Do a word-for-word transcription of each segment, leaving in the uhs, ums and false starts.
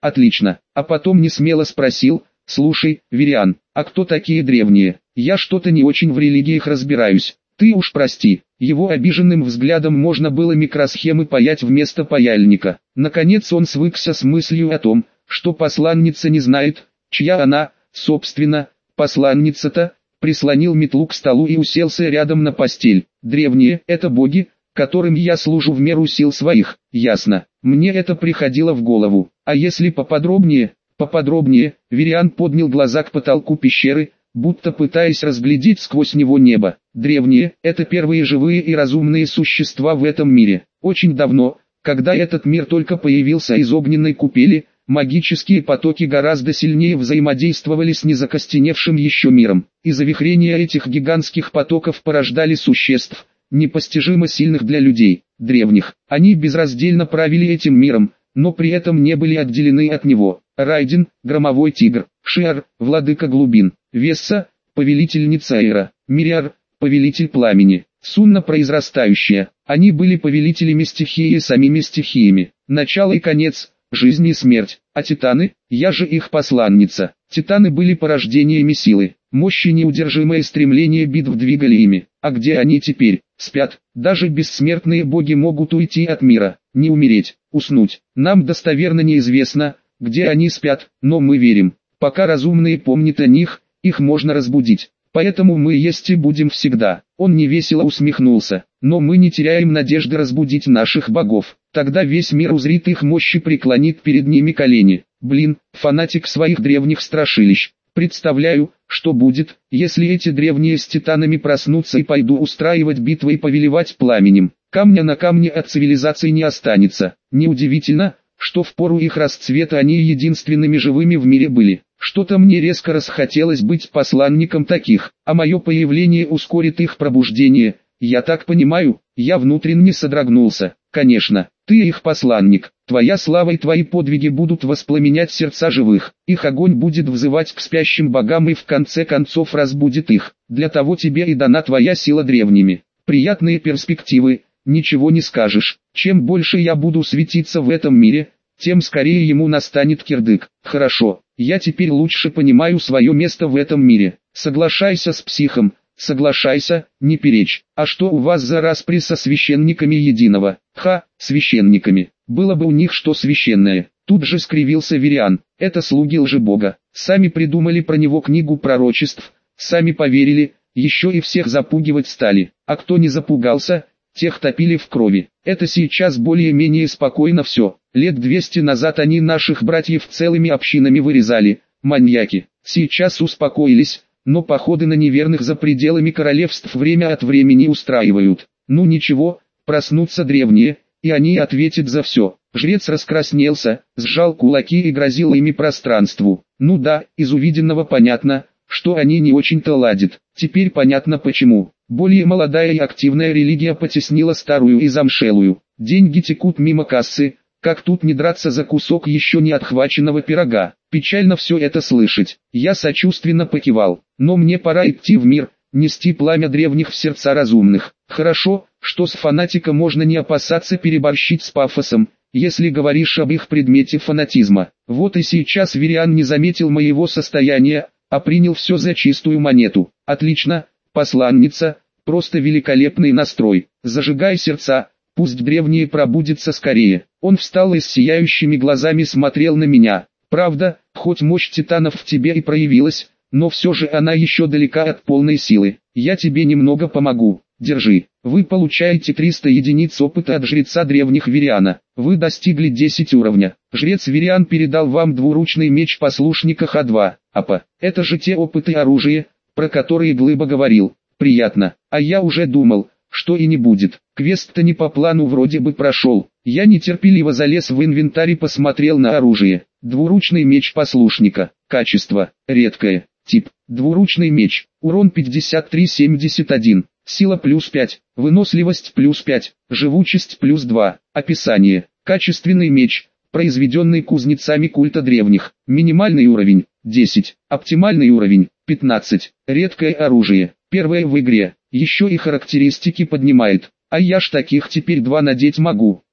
Отлично. А потом несмело спросил: слушай, Вириан, а кто такие древние? Я что-то не очень в религиях разбираюсь. Ты уж прости. Его обиженным взглядом можно было микросхемы паять вместо паяльника. Наконец он свыкся с мыслью о том, что посланница не знает, чья она, собственно, посланница-то, прислонил метлу к столу и уселся рядом на постель. Древние – это боги, которым я служу в меру сил своих, ясно. Мне это приходило в голову. А если поподробнее, поподробнее, Вириан поднял глаза к потолку пещеры, будто пытаясь разглядеть сквозь него небо. Древние – это первые живые и разумные существа в этом мире. Очень давно, когда этот мир только появился из огненной купели, магические потоки гораздо сильнее взаимодействовали с незакостеневшим еще миром. И завихрения этих гигантских потоков порождали существ, непостижимо сильных для людей, древних. Они безраздельно правили этим миром, но при этом не были отделены от него. Райден, громовой тигр, Шиар, владыка глубин, Весса, повелительница Эйра, Мириар, повелитель пламени, Сунна произрастающая. Они были повелителями стихии и самими стихиями. Начало и конец, жизнь и смерть. А титаны, я же их посланница. Титаны были порождениями силы, мощь и неудержимое стремление битв двигали ими. А где они теперь? Спят. Даже бессмертные боги могут уйти от мира, не умереть, уснуть. Нам достоверно неизвестно, где они спят, но мы верим. Пока разумные помнят о них, их можно разбудить. Поэтому мы есть и будем всегда. Он невесело усмехнулся. Но мы не теряем надежды разбудить наших богов. Тогда весь мир узрит их мощь и преклонит перед ними колени. Блин, фанатик своих древних страшилищ. Представляю, что будет, если эти древние с титанами проснутся и пойду устраивать битвы и повелевать пламенем. Камня на камне от цивилизации не останется. Неудивительно, что в пору их расцвета они единственными живыми в мире были. Что-то мне резко расхотелось быть посланником таких, а мое появление ускорит их пробуждение. Я так понимаю, я внутренне содрогнулся. Конечно, ты их посланник, твоя слава и твои подвиги будут воспламенять сердца живых. Их огонь будет взывать к спящим богам и в конце концов разбудит их. Для того тебе и дана твоя сила древними. Приятные перспективы, ничего не скажешь. Чем больше я буду светиться в этом мире, тем скорее ему настанет кирдык. Хорошо, я теперь лучше понимаю свое место в этом мире. Соглашайся с психом, соглашайся, не перечь. А что у вас за распри со священниками единого? Ха, священниками. Было бы у них что священное. Тут же скривился Вириан. Это слуги лжебога. Сами придумали про него книгу пророчеств, сами поверили, еще и всех запугивать стали. А кто не запугался, тех топили в крови. Это сейчас более-менее спокойно все. Лет двести назад они наших братьев целыми общинами вырезали, маньяки. Сейчас успокоились, но походы на неверных за пределами королевств время от времени устраивают. Ну ничего, проснутся древние, и они ответят за все. Жрец раскраснелся, сжал кулаки и грозил ими пространству. Ну да, из увиденного понятно, что они не очень-то ладят. Теперь понятно почему. Более молодая и активная религия потеснила старую и замшелую. Деньги текут мимо кассы, как тут не драться за кусок еще не отхваченного пирога. Печально все это слышать. Я сочувственно покивал. Но мне пора идти в мир, нести пламя древних в сердца разумных. Хорошо, что с фанатиком можно не опасаться переборщить с пафосом, если говоришь об их предмете фанатизма. Вот и сейчас Вириан не заметил моего состояния, а принял все за чистую монету. Отлично, посланница, просто великолепный настрой. Зажигай сердца, пусть древние пробудятся скорее. Он встал и с сияющими глазами смотрел на меня. Правда, хоть мощь титанов в тебе и проявилась, но все же она еще далека от полной силы. Я тебе немного помогу. Держи. Вы получаете триста единиц опыта от жреца древних Вириана. Вы достигли десять уровня. Жрец Вириан передал вам двуручный меч послушника Х два. Апа, это же те опыты оружия, про которые Глыба говорил. Приятно. А я уже думал, что и не будет. Квест-то не по плану вроде бы прошел. Я нетерпеливо залез в инвентарь и посмотрел на оружие. Двуручный меч послушника. Качество. Редкое. Тип. Двуручный меч. Урон пятьдесят три семьдесят один. Сила плюс пять. Выносливость плюс пять. Живучесть плюс два. Описание. Качественный меч, произведенный кузнецами культа древних. Минимальный уровень десять. Оптимальный уровень пятнадцать. Редкое оружие. Первое в игре. Еще и характеристики поднимает. А я ж таких теперь два надеть могу.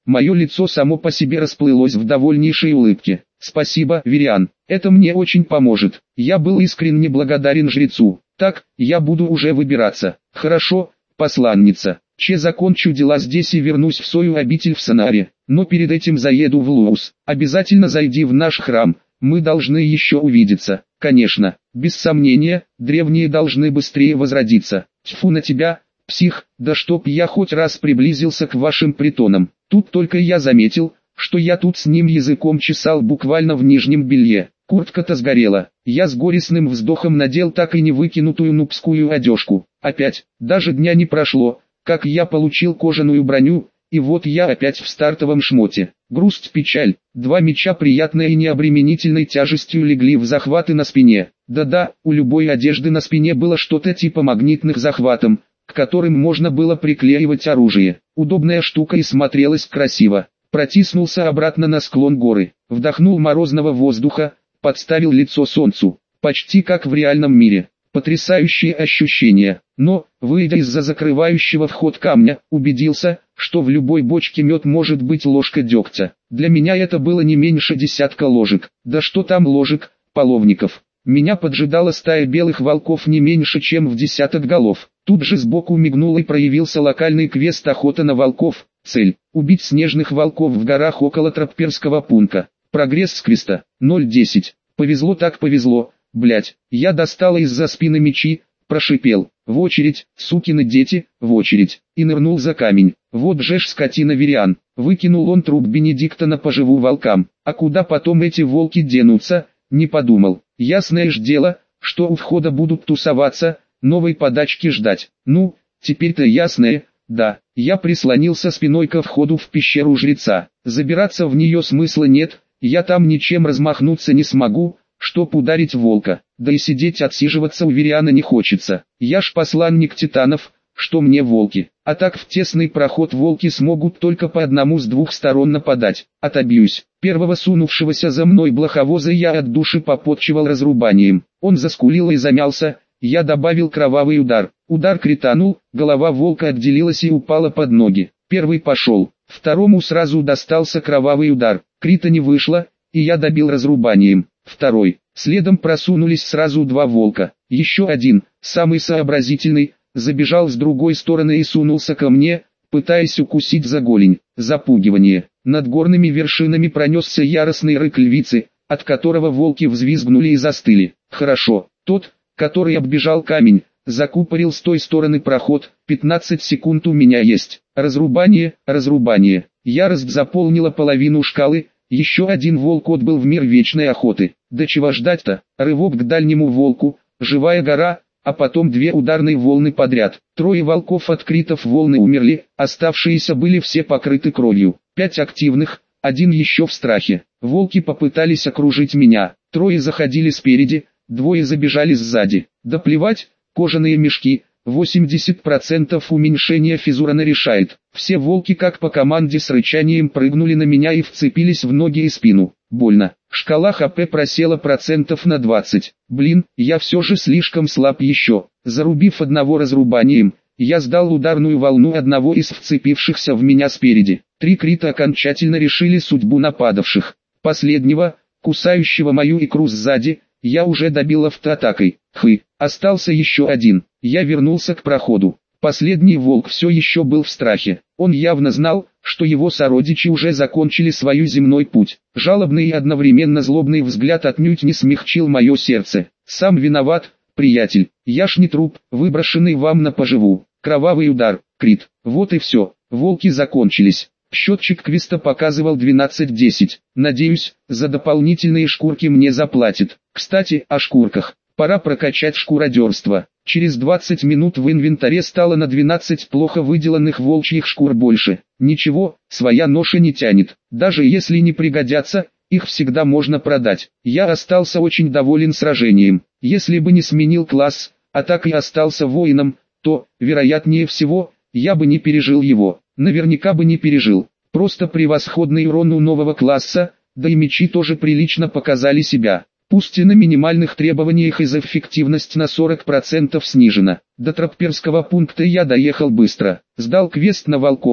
Мое лицо само по себе расплылось в довольнейшей улыбке. Спасибо, Вириан, это мне очень поможет. Я был искренне благодарен жрецу. Так, я буду уже выбираться. Хорошо, посланница. Че закончу дела здесь и вернусь в свою обитель в Санаре. Но перед этим заеду в Луус. Обязательно зайди в наш храм. Мы должны еще увидеться. Конечно, без сомнения, древние должны быстрее возродиться. Тьфу на тебя, псих, да чтоб я хоть раз приблизился к вашим притонам. Тут только я заметил, что я тут с ним языком чесал буквально в нижнем белье. Куртка-то сгорела. Я с горестным вздохом надел так и не выкинутую нубскую одежку. Опять, даже дня не прошло, как я получил кожаную броню, и вот я опять в стартовом шмоте. Грусть-печаль, два меча приятной и необременительной тяжестью легли в захваты на спине. Да-да, у любой одежды на спине было что-то типа магнитных захватов, к которым можно было приклеивать оружие. Удобная штука и смотрелась красиво. Протиснулся обратно на склон горы, вдохнул морозного воздуха, подставил лицо солнцу, почти как в реальном мире. Потрясающие ощущения, но, выйдя из-за закрывающего вход камня, убедился, что в любой бочке мед может быть ложка дегтя. Для меня это было не меньше десятка ложек, да что там ложек, половников. Меня поджидала стая белых волков не меньше, чем в десяток голов. Тут же сбоку мигнул и проявился локальный квест «Охота на волков». Цель – убить снежных волков в горах около Тропперского пункта. Прогресс с квеста – ноль десять. Повезло так повезло. Блять, я достала из-за спины мечи, прошипел, в очередь, сукины дети, в очередь, и нырнул за камень. Вот же ж скотина Вириан, выкинул он труп Бенедикта на поживу волкам, а куда потом эти волки денутся, не подумал. Ясное ж дело, что у входа будут тусоваться, новой подачки ждать. Ну, теперь-то ясное, да, я прислонился спиной ко входу в пещеру жреца, забираться в нее смысла нет, я там ничем размахнуться не смогу, чтоб ударить волка, да и сидеть отсиживаться у Вириана не хочется. Я ж посланник титанов, что мне волки, а так в тесный проход волки смогут только по одному с двух сторон нападать. Отобьюсь. Первого сунувшегося за мной блоховоза я от души попотчевал разрубанием. Он заскулил и замялся, я добавил кровавый удар. Удар кританул, голова волка отделилась и упала под ноги. Первый пошел, второму сразу достался кровавый удар. Крита не вышло, и я добил разрубанием. Второй. Следом просунулись сразу два волка. Еще один, самый сообразительный, забежал с другой стороны и сунулся ко мне, пытаясь укусить за голень. Запугивание. Над горными вершинами пронесся яростный рык львицы, от которого волки взвизгнули и застыли. Хорошо. Тот, который оббежал камень, закупорил с той стороны проход. пятнадцать секунд у меня есть. Разрубание, разрубание. Ярость заполнила половину шкалы. Еще один волк отбыл в мир вечной охоты. Да чего ждать-то? Рывок к дальнему волку, живая гора, а потом две ударные волны подряд. Трое волков от критов волны умерли, оставшиеся были все покрыты кровью. Пять активных, один еще в страхе. Волки попытались окружить меня. Трое заходили спереди, двое забежали сзади. Да плевать, кожаные мешки. восемьдесят процентов уменьшения физурана решает. Все волки как по команде с рычанием прыгнули на меня и вцепились в ноги и спину. Больно. Шкала ХП просела процентов на двадцать. Блин, я все же слишком слаб еще. Зарубив одного разрубанием, я сдал ударную волну одного из вцепившихся в меня спереди. Три крита окончательно решили судьбу нападавших. Последнего, кусающего мою икру сзади, я уже добил автоатакой. Хы, остался еще один. Я вернулся к проходу. Последний волк все еще был в страхе. Он явно знал, что его сородичи уже закончили свой земной путь. Жалобный и одновременно злобный взгляд отнюдь не смягчил мое сердце. Сам виноват, приятель. Я ж не труп, выброшенный вам на поживу. Кровавый удар, крит. Вот и все. Волки закончились. Счетчик квеста показывал двенадцать десять. Надеюсь, за дополнительные шкурки мне заплатят. Кстати, о шкурках. Пора прокачать шкуродерство. Через двадцать минут в инвентаре стало на двенадцать плохо выделанных волчьих шкур больше. Ничего, своя ноша не тянет. Даже если не пригодятся, их всегда можно продать. Я остался очень доволен сражением. Если бы не сменил класс, а так и остался воином, то, вероятнее всего, я бы не пережил его. Наверняка бы не пережил. Просто превосходный урон у нового класса, да и мечи тоже прилично показали себя. Пусть и на минимальных требованиях из эффективность на сорок процентов снижена. До Тропперского пункта я доехал быстро. Сдал квест на волков,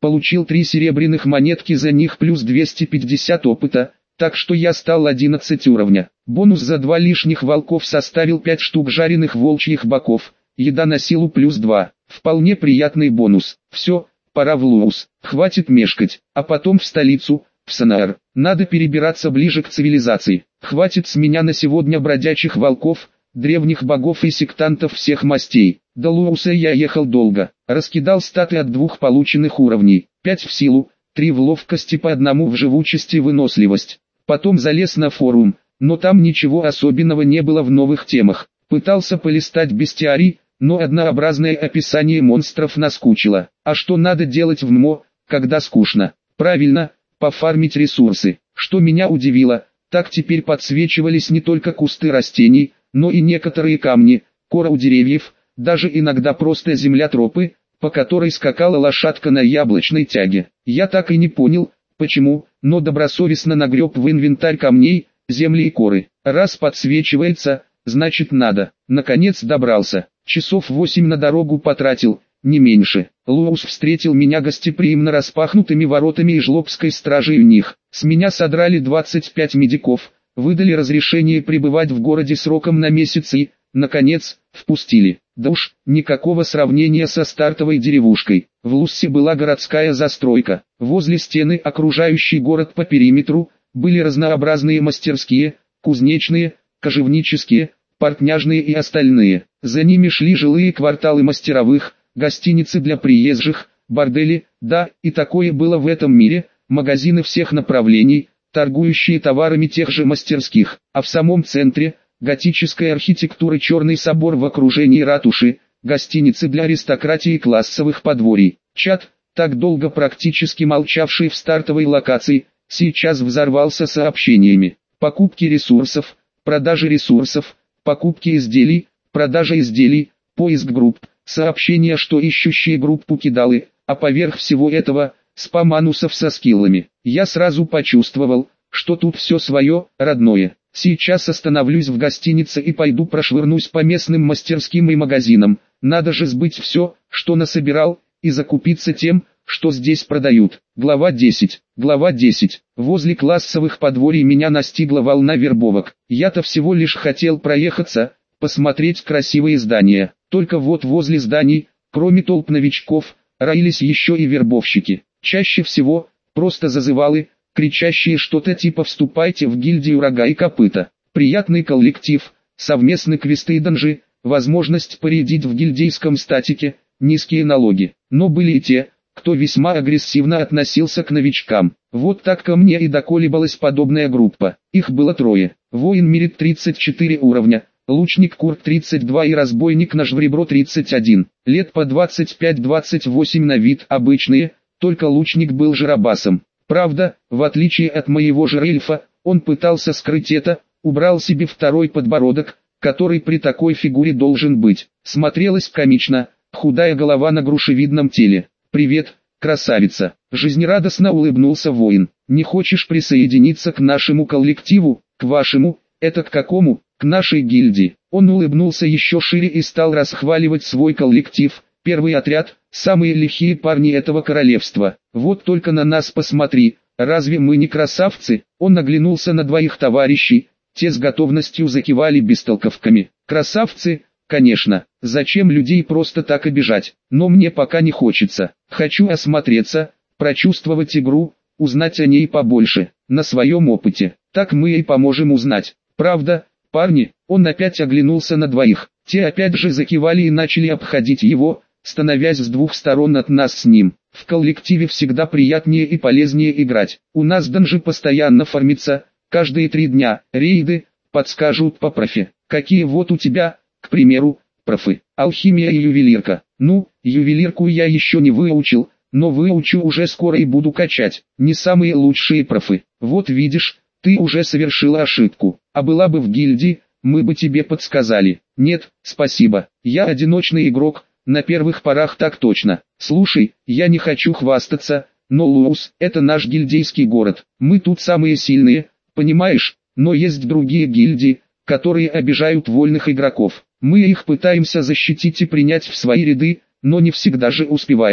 Получил три серебряных монетки за них плюс двести пятьдесят опыта, так что я стал одиннадцать уровня. Бонус за два лишних волков составил пять штук жареных волчьих боков, еда на силу плюс два. Вполне приятный бонус. Все, пора в Луус, хватит мешкать, а потом в столицу, в Санаар. Надо перебираться ближе к цивилизации. Хватит с меня на сегодня бродячих волков, древних богов и сектантов всех мастей. До Лууса я ехал долго, раскидал статы от двух полученных уровней, пять в силу, три в ловкости, по одному в живучесть и выносливость. Потом залез на форум, но там ничего особенного не было в новых темах. Пытался полистать бестиарий, но однообразное описание монстров наскучило. А что надо делать в ММО, когда скучно? Правильно, пофармить ресурсы. Что меня удивило, так теперь подсвечивались не только кусты растений, но и некоторые камни, кора у деревьев, даже иногда просто земля тропы, по которой скакала лошадка на яблочной тяге. Я так и не понял, почему, но добросовестно нагреб в инвентарь камней, земли и коры. Раз подсвечивается, значит надо. Наконец добрался. Часов восемь на дорогу потратил, не меньше. Луус встретил меня гостеприимно распахнутыми воротами и жлобской стражей в них. С меня содрали двадцать пять медиков, выдали разрешение пребывать в городе сроком на месяц и, наконец, впустили. Да уж, никакого сравнения со стартовой деревушкой. В Луссе была городская застройка. Возле стены, окружающей город по периметру, были разнообразные мастерские, кузнечные, кожевнические, портняжные и остальные. За ними шли жилые кварталы мастеровых, гостиницы для приезжих, бордели, да, и такое было в этом мире, магазины всех направлений, торгующие товарами тех же мастерских, а в самом центре – готическая архитектура, черный собор в окружении ратуши, гостиницы для аристократии классовых подворий. Чат, так долго практически молчавший в стартовой локации, сейчас взорвался сообщениями. Покупки ресурсов, продажи ресурсов, покупки изделий, продажа изделий, поиск групп, сообщения, что ищущие группу кидалы, а поверх всего этого – спам анусов со скиллами. Я сразу почувствовал, что тут все свое, родное. Сейчас остановлюсь в гостинице и пойду прошвырнусь по местным мастерским и магазинам. Надо же сбыть все, что насобирал, и закупиться тем, что здесь продают. Глава десять. Глава десять. Возле классовых подворий меня настигла волна вербовок. Я-то всего лишь хотел проехаться, посмотреть красивые здания. Только вот возле зданий, кроме толп новичков, роились еще и вербовщики. Чаще всего, просто зазывалы, кричащие что-то типа «вступайте в гильдию рога и копыта». Приятный коллектив, совместные квесты и данжи, возможность поредить в гильдейском статике, низкие налоги. Но были и те, кто весьма агрессивно относился к новичкам. Вот так ко мне и доколебалась подобная группа. Их было трое. Воин Мирит тридцать четыре уровня, лучник Курт тридцать два и разбойник Нож в ребро тридцать один. Лет по двадцать пять двадцать восемь на вид, обычные, только лучник был жиробасом. Правда, в отличие от моего же эльфа, он пытался скрыть это, убрал себе второй подбородок, который при такой фигуре должен быть. Смотрелось комично, худая голова на грушевидном теле. «Привет, красавица!» Жизнерадостно улыбнулся воин. «Не хочешь присоединиться к нашему коллективу, к вашему, это к какому, к нашей гильдии?» Он улыбнулся еще шире и стал расхваливать свой коллектив. Первый отряд, самые лихие парни этого королевства. Вот только на нас посмотри, разве мы не красавцы? Он оглянулся на двоих товарищей, те с готовностью закивали бестолковками. Красавцы, конечно, зачем людей просто так обижать? Но мне пока не хочется. Хочу осмотреться, прочувствовать игру, узнать о ней побольше, на своем опыте. Так мы и поможем узнать. Правда, парни? Он опять оглянулся на двоих. Те опять же закивали и начали обходить его, становясь с двух сторон от нас с ним. В коллективе всегда приятнее и полезнее играть. У нас данжи постоянно фармится, каждые три дня. Рейды, подскажут по профи. Какие вот у тебя, к примеру, профы? Алхимия и ювелирка. Ну, ювелирку я еще не выучил, но выучу уже скоро и буду качать. Не самые лучшие профы. Вот видишь, ты уже совершила ошибку. А была бы в гильдии, мы бы тебе подсказали. Нет, спасибо. Я одиночный игрок. На первых порах так точно. Слушай, я не хочу хвастаться, но Луус – это наш гильдейский город. Мы тут самые сильные, понимаешь? Но есть другие гильдии, которые обижают вольных игроков. Мы их пытаемся защитить и принять в свои ряды, но не всегда же успеваем.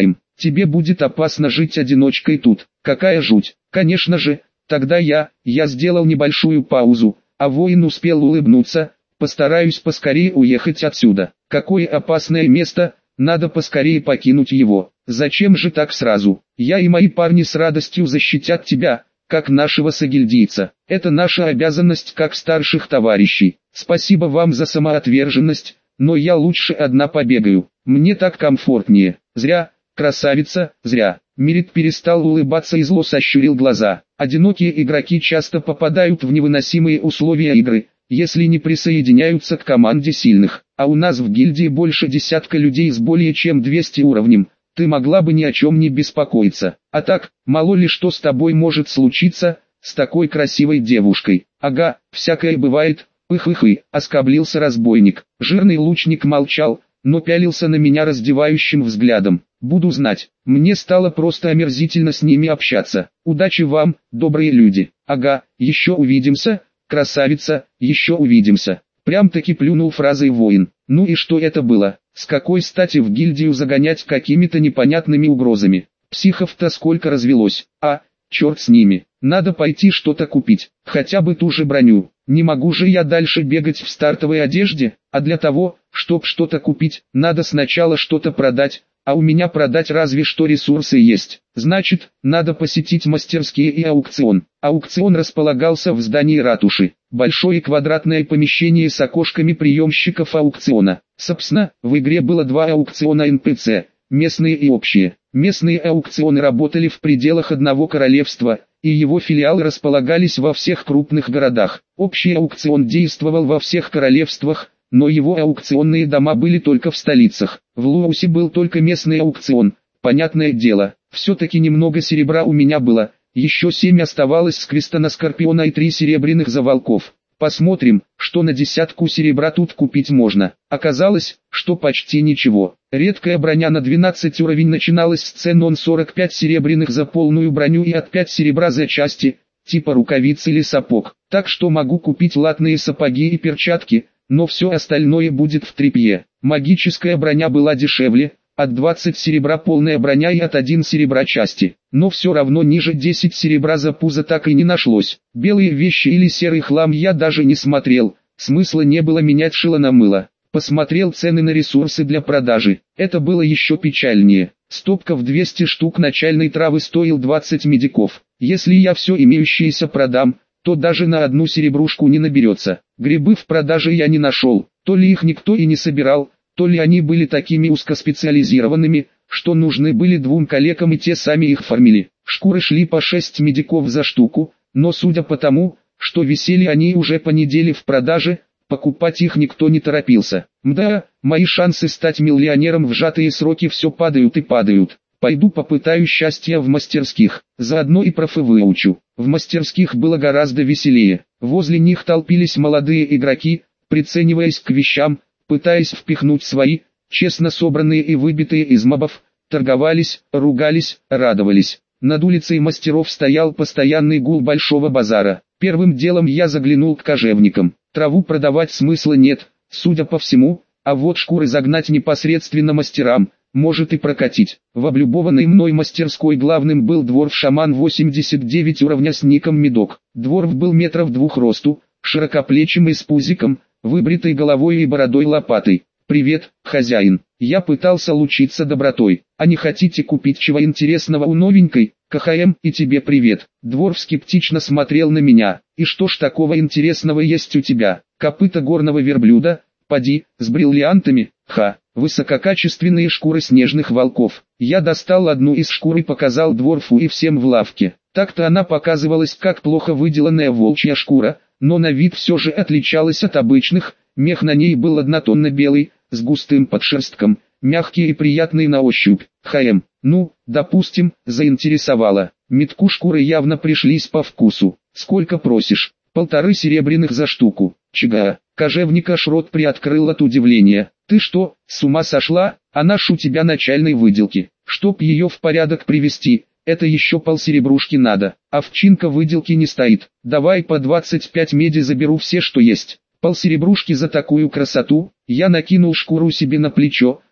Тебе будет опасно жить одиночкой тут. Какая жуть. Конечно же, тогда я, я сделал небольшую паузу, а воин успел улыбнуться. Постараюсь поскорее уехать отсюда. Какое опасное место, надо поскорее покинуть его. Зачем же так сразу? Я и мои парни с радостью защитят тебя, как нашего сагильдийца. Это наша обязанность как старших товарищей. Спасибо вам за самоотверженность, но я лучше одна побегаю. Мне так комфортнее. Зря, красавица, зря. Мирит перестал улыбаться и зло сощурил глаза. Одинокие игроки часто попадают в невыносимые условия игры, если не присоединяются к команде сильных. А у нас в гильдии больше десятка людей с более чем двумястами уровнем. Ты могла бы ни о чем не беспокоиться. А так, мало ли что с тобой может случиться, с такой красивой девушкой. Ага, всякое бывает, пых-пых-пых, оскоблился разбойник. Жирный лучник молчал, но пялился на меня раздевающим взглядом. Буду знать, мне стало просто омерзительно с ними общаться. Удачи вам, добрые люди. Ага, еще увидимся, красавица, еще увидимся. Прям-таки плюнул фразой воин. Ну и что это было? С какой стати в гильдию загонять какими-то непонятными угрозами? Психов-то сколько развелось. А, черт с ними. Надо пойти что-то купить. Хотя бы ту же броню. Не могу же я дальше бегать в стартовой одежде. А для того, чтоб что-то купить, надо сначала что-то продать. А у меня продать разве что ресурсы есть. Значит, надо посетить мастерские и аукцион. Аукцион располагался в здании ратуши. Большое квадратное помещение с окошками приемщиков аукциона. Собственно, в игре было два аукциона эн пи си, местные и общие. Местные аукционы работали в пределах одного королевства, и его филиалы располагались во всех крупных городах. Общий аукцион действовал во всех королевствах, но его аукционные дома были только в столицах. В Луоусе был только местный аукцион. Понятное дело, все-таки немного серебра у меня было. Еще семь оставалось с Квестона Скорпиона и три серебряных за волков. Посмотрим, что на десятку серебра тут купить можно. Оказалось, что почти ничего. Редкая броня на двенадцать уровень начиналась с цен он сорок пять серебряных за полную броню и от пять серебра за части, типа рукавиц или сапог. Так что могу купить латные сапоги и перчатки, но все остальное будет в тряпье. Магическая броня была дешевле, от двадцати серебра полная броня и от одного серебра части. Но все равно ниже десяти серебра за пузо так и не нашлось. Белые вещи или серый хлам я даже не смотрел, смысла не было менять шило на мыло. Посмотрел цены на ресурсы для продажи. Это было еще печальнее. Стопка в двести штук начальной травы стоил двадцать медиков. Если я все имеющееся продам, то даже на одну серебрушку не наберется. Грибы в продаже я не нашел, то ли их никто и не собирал, то ли они были такими узкоспециализированными, что нужны были двум коллегам и те сами их фармили. Шкуры шли по шесть медиков за штуку, но судя по тому, что висели они уже по неделе в продаже, покупать их никто не торопился. Мда, мои шансы стать миллионером в сжатые сроки все падают и падают. Пойду попытаю счастья в мастерских, заодно и профы выучу. В мастерских было гораздо веселее. Возле них толпились молодые игроки, прицениваясь к вещам, пытаясь впихнуть свои, честно собранные и выбитые из мобов, торговались, ругались, радовались. Над улицей мастеров стоял постоянный гул большого базара. Первым делом я заглянул к кожевникам. Траву продавать смысла нет, судя по всему, а вот шкуры загнать непосредственно мастерам, может и прокатить. В облюбованной мной мастерской главным был дворф-шаман восемьдесят девять уровня с ником Медок. Дворф был метров двух росту, широкоплечим и с пузиком, выбритой головой и бородой лопатой. «Привет, хозяин, я пытался лучиться добротой. А не хотите купить чего интересного у новенькой? КХМ, и тебе привет». Дворф скептично смотрел на меня. «И что ж такого интересного есть у тебя? Копыта горного верблюда? Поди, с бриллиантами? Ха, высококачественные шкуры снежных волков». Я достал одну из шкур и показал Дворфу и всем в лавке. Так-то она показывалась как плохо выделанная волчья шкура, но на вид все же отличалась от обычных. Мех на ней был однотонно белый, с густым подшерстком, мягкий и приятный на ощупь. ХМ, ну, допустим, заинтересовала. Метку шкуры явно пришлись по вкусу. «Сколько просишь?» «Полторы серебряных за штуку». «Чага». Кожевник аж рот приоткрыл от удивления. «Ты что, с ума сошла? Она ж у тебя начальной выделки. Чтоб ее в порядок привести, это еще полсеребрушки надо. Овчинка выделки не стоит. Давай по двадцать пять меди заберу все, что есть». Полсеребрушки за такую красоту. Я накинул шкуру себе на плечо,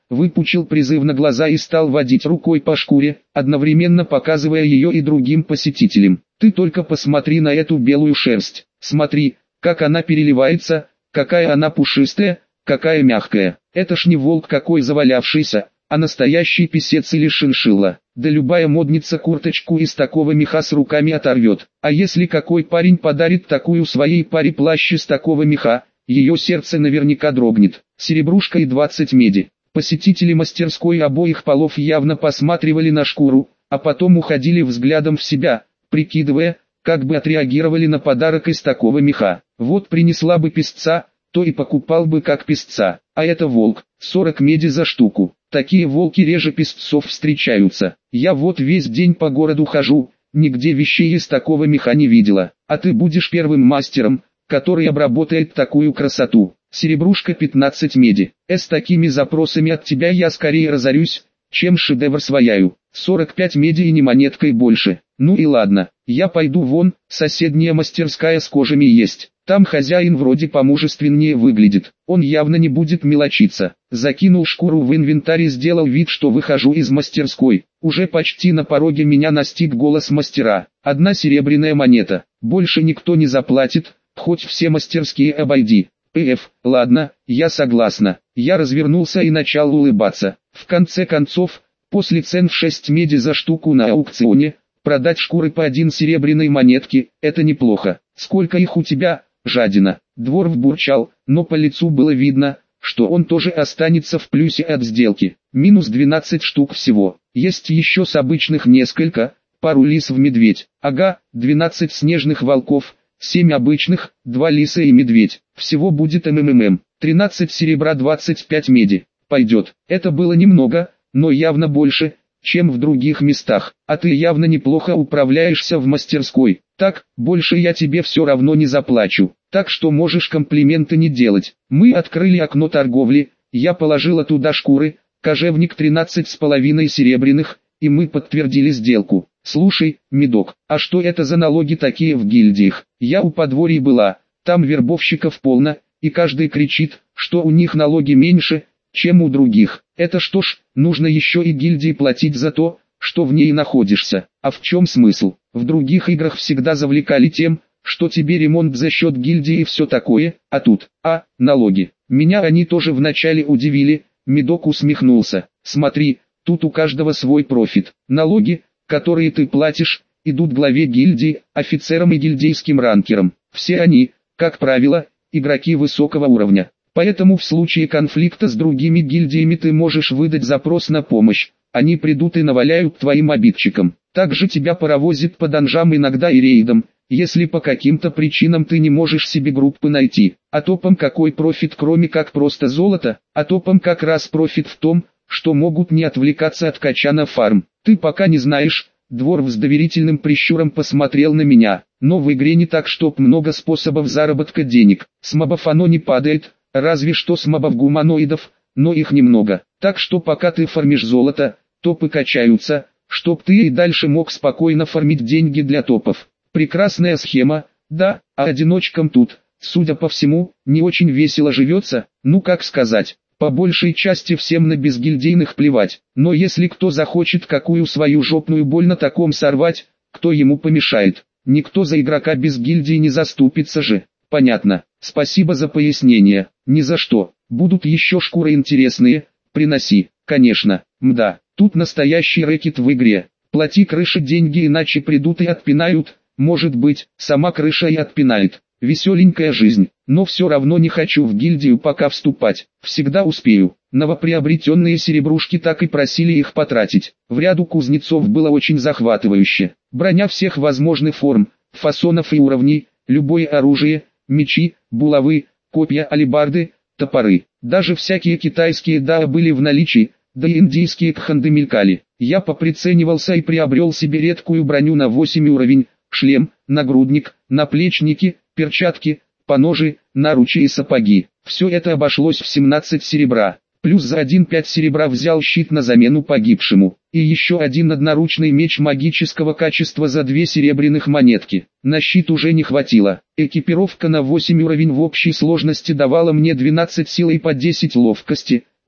выпучил призывно глаза и стал водить рукой по шкуре, одновременно показывая ее и другим посетителям. Ты только посмотри на эту белую шерсть, смотри, как она переливается, какая она пушистая, какая мягкая. Это ж не волк какой завалявшийся, а настоящий писец или шиншилла. Да любая модница курточку из такого меха с руками оторвет. А если какой парень подарит такую своей паре плащ из такого меха, ее сердце наверняка дрогнет. Серебрушка и двадцать меди. Посетители мастерской обоих полов явно посматривали на шкуру, а потом уходили взглядом в себя, прикидывая, как бы отреагировали на подарок из такого меха. Вот принесла бы песца, то и покупал бы как песца. А это волк, сорок меди за штуку. Такие волки реже песцов встречаются. Я вот весь день по городу хожу, нигде вещей из такого меха не видела. А ты будешь первым мастером, который обработает такую красоту. Серебрушка пятнадцать меди. Э, с такими запросами от тебя я скорее разорюсь, чем шедевр свояю. сорок пять меди и не монеткой больше. Ну и ладно, я пойду вон, соседняя мастерская с кожами есть. Там хозяин вроде помужественнее выглядит. Он явно не будет мелочиться. Закинул шкуру в инвентарь и сделал вид, что выхожу из мастерской. Уже почти на пороге меня настиг голос мастера. Одна серебряная монета. Больше никто не заплатит, хоть все мастерские обойди. Пф, ладно, я согласна. Я развернулся и начал улыбаться. В конце концов, после цен в шесть меди за штуку на аукционе, продать шкуры по один серебряной монетке – это неплохо. Сколько их у тебя, жадина? Дворф бурчал, но по лицу было видно, что он тоже останется в плюсе от сделки. Минус двенадцать штук всего. Есть еще с обычных несколько, пару лис в медведь. Ага, двенадцать снежных волков. семь обычных, два лиса и медведь. Всего будет МММ. тринадцать серебра, двадцать пять меди. Пойдет. Это было немного, но явно больше, чем в других местах. А ты явно неплохо управляешься в мастерской. Так, больше я тебе все равно не заплачу. Так что можешь комплименты не делать. Мы открыли окно торговли, я положила туда шкуры, кожевник тринадцать с половиной серебряных, и мы подтвердили сделку. Слушай, Медок, а что это за налоги такие в гильдиях? Я у подворья была, там вербовщиков полно, и каждый кричит, что у них налоги меньше, чем у других. Это что ж, нужно еще и гильдии платить за то, что в ней находишься. А в чем смысл? В других играх всегда завлекали тем, что тебе ремонт за счет гильдии и все такое, а тут, а, налоги. Меня они тоже вначале удивили, Медок усмехнулся. Смотри, тут у каждого свой профит. Налоги, которые ты платишь, идут главе гильдии, офицерам и гильдейским ранкерам. Все они, как правило, игроки высокого уровня. Поэтому в случае конфликта с другими гильдиями ты можешь выдать запрос на помощь. Они придут и наваляют твоим обидчикам. Также тебя паровозит по данжам иногда и рейдам, если по каким-то причинам ты не можешь себе группы найти. А топам какой профит, кроме как просто золото? А топам как раз профит в том, что могут не отвлекаться от кача на фарм. Ты пока не знаешь, Дворф с доверительным прищуром посмотрел на меня, но в игре не так, чтоб много способов заработка денег. С мобов оно не падает, разве что с мобов гуманоидов, но их немного. Так что пока ты фармишь золото, топы качаются, чтоб ты и дальше мог спокойно фармить деньги для топов. Прекрасная схема, да, а одиночкам тут, судя по всему, не очень весело живется, ну как сказать. По большей части всем на безгильдейных плевать, но если кто захочет какую свою жопную боль на таком сорвать, кто ему помешает? Никто за игрока без гильдии не заступится же. Понятно, спасибо за пояснение. Ни за что, будут еще шкуры интересные, приноси, конечно. Мда, тут настоящий рэкет в игре. Плати крыше деньги, иначе придут и отпинают, может быть, сама крыша и отпинает. Веселенькая жизнь, но все равно не хочу в гильдию пока вступать, всегда успею. Новоприобретенные серебрушки так и просили их потратить. В ряду кузнецов было очень захватывающе. Броня всех возможных форм, фасонов и уровней, любое оружие, мечи, булавы, копья, алебарды, топоры. Даже всякие китайские дао были в наличии, да и индийские кханды мелькали. Я поприценивался и приобрел себе редкую броню на восемь уровень, шлем, нагрудник, наплечники, перчатки, поножи, наручи и сапоги. Все это обошлось в семнадцать серебра. Плюс за один пять серебра взял щит на замену погибшему. И еще один одноручный меч магического качества за две серебряных монетки. На щит уже не хватило. Экипировка на восемь уровень в общей сложности давала мне двенадцать силы и по десять ловкости.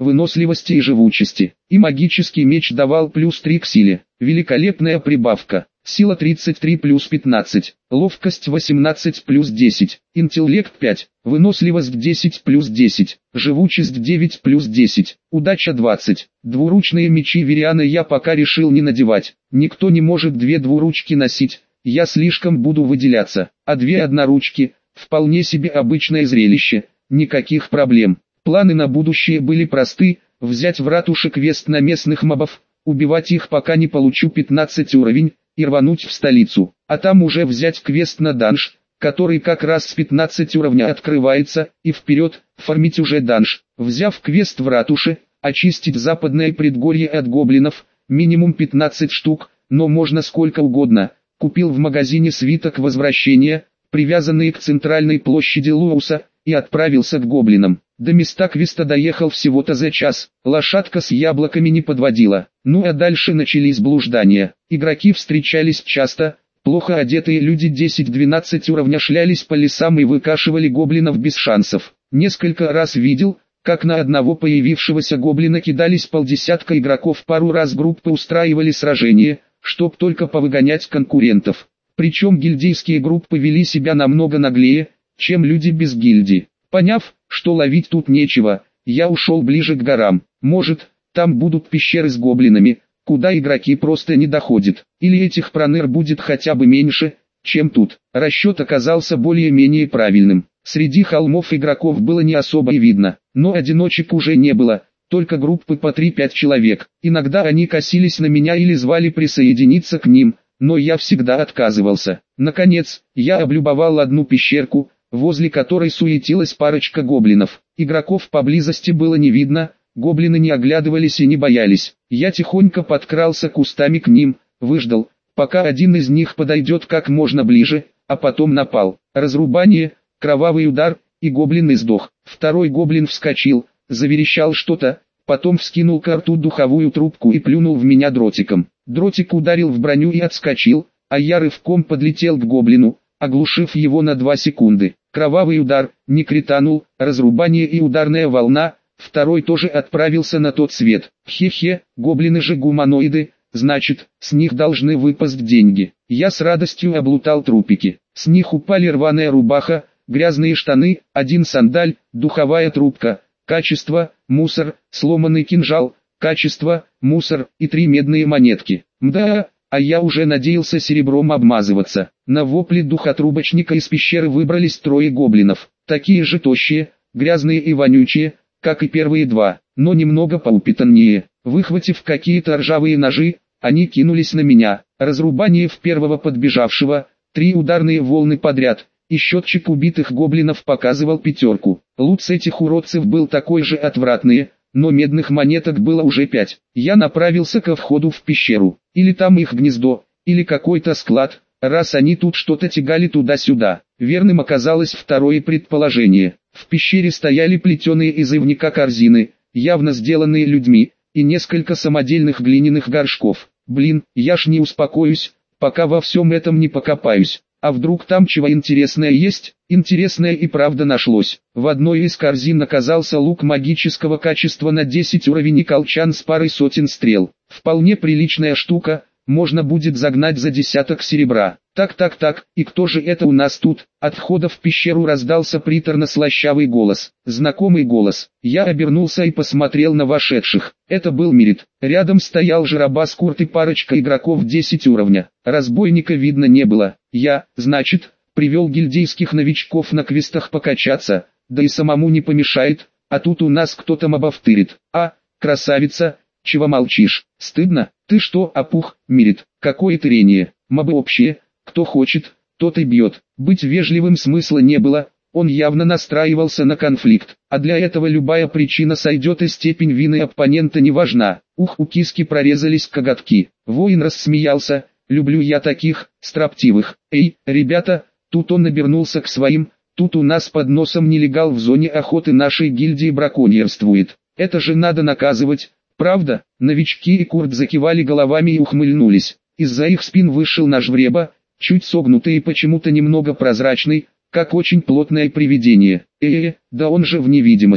выносливости и живучести. И магический меч давал плюс три к силе. Великолепная прибавка. Сила тридцать три плюс пятнадцать, ловкость восемнадцать плюс десять, интеллект пять, выносливость десять плюс десять, живучесть девять плюс десять, удача двадцать. Двуручные мечи Вириана я пока решил не надевать. Никто не может две двуручки носить, я слишком буду выделяться. А две одноручки – вполне себе обычное зрелище, никаких проблем. Планы на будущее были просты: взять в ратуше квест на местных мобов, убивать их пока не получу пятнадцать уровень, и рвануть в столицу, а там уже взять квест на данж, который как раз с пятнадцати уровня открывается, и вперед, фармить уже данж. Взяв квест в ратуше, очистить западное предгорье от гоблинов, минимум пятнадцать штук, но можно сколько угодно. Купил в магазине свиток возвращения, привязанный к центральной площади Луауса, и отправился к гоблинам. До места квеста доехал всего-то за час, лошадка с яблоками не подводила. Ну а дальше начались блуждания. Игроки встречались часто, плохо одетые люди десять-двенадцать уровня шлялись по лесам и выкашивали гоблинов без шансов. Несколько раз видел, как на одного появившегося гоблина кидались полдесятка игроков, пару раз группы устраивали сражения, чтоб только повыгонять конкурентов. Причем гильдейские группы вели себя намного наглее, чем люди без гильдии. Поняв, что ловить тут нечего, я ушел ближе к горам. Может, там будут пещеры с гоблинами, куда игроки просто не доходят. Или этих проныр будет хотя бы меньше, чем тут. Расчет оказался более-менее правильным. Среди холмов игроков было не особо и видно, но одиночек уже не было, только группы по три-пять человек. Иногда они косились на меня или звали присоединиться к ним, но я всегда отказывался. Наконец, я облюбовал одну пещерку, возле которой суетилась парочка гоблинов. Игроков поблизости было не видно, гоблины не оглядывались и не боялись. Я тихонько подкрался кустами к ним, выждал, пока один из них подойдет как можно ближе, а потом напал. Разрубание, кровавый удар, и гоблин издох. Второй гоблин вскочил, заверещал что-то, потом вскинул ко рту духовую трубку и плюнул в меня дротиком. Дротик ударил в броню и отскочил, а я рывком подлетел к гоблину, оглушив его на два секунды. Кровавый удар, не кританул, разрубание и ударная волна, второй тоже отправился на тот свет. Хе-хе, гоблины же гуманоиды, значит, с них должны выпасть деньги. Я с радостью облутал трупики. С них упали рваная рубаха, грязные штаны, один сандаль, духовая трубка, качество, мусор, сломанный кинжал, качество, мусор и три медные монетки. Мда, а я уже надеялся серебром обмазываться. На вопли духотрубочника из пещеры выбрались трое гоблинов, такие же тощие, грязные и вонючие, как и первые два, но немного поупитаннее. Выхватив какие-то ржавые ножи, они кинулись на меня. Разрубание в первого подбежавшего, три ударные волны подряд, и счетчик убитых гоблинов показывал пятерку. Лут с этих уродцев был такой же отвратный, но медных монеток было уже пять. Я направился ко входу в пещеру. Или там их гнездо, или какой-то склад, раз они тут что-то тягали туда-сюда. Верным оказалось второе предположение. В пещере стояли плетеные из ивника корзины, явно сделанные людьми, и несколько самодельных глиняных горшков. Блин, я ж не успокоюсь, пока во всем этом не покопаюсь. А вдруг там чего интересное есть? Интересное и правда нашлось. В одной из корзин оказался лук магического качества на десять уровень и колчан с парой сотен стрел. Вполне приличная штука, можно будет загнать за десяток серебра. Так-так-так, и кто же это у нас тут? От входа в пещеру раздался приторно-слащавый голос. Знакомый голос. Я обернулся и посмотрел на вошедших. Это был Мирит. Рядом стоял Жарабас Курт и парочка игроков десять уровня. Разбойника видно не было. Я, значит, привел гильдейских новичков на квестах покачаться, да и самому не помешает, а тут у нас кто-то мобовтырит. А, красавица, чего молчишь? Стыдно? Ты что, опух, Мирит? Какое тырение? Мобы общие, кто хочет, тот и бьет. Быть вежливым смысла не было, он явно настраивался на конфликт, а для этого любая причина сойдет и степень вины оппонента не важна. Ух, у киски прорезались коготки. Воин рассмеялся. Люблю я таких, строптивых. Эй, ребята, тут он обернулся к своим, тут у нас под носом нелегал в зоне охоты нашей гильдии браконьерствует. Это же надо наказывать, правда? Новички и Курт закивали головами и ухмыльнулись. Из-за их спин вышел наш Вреба, чуть согнутый и почему-то немного прозрачный, как очень плотное привидение. Э-э, да он же в невидимости.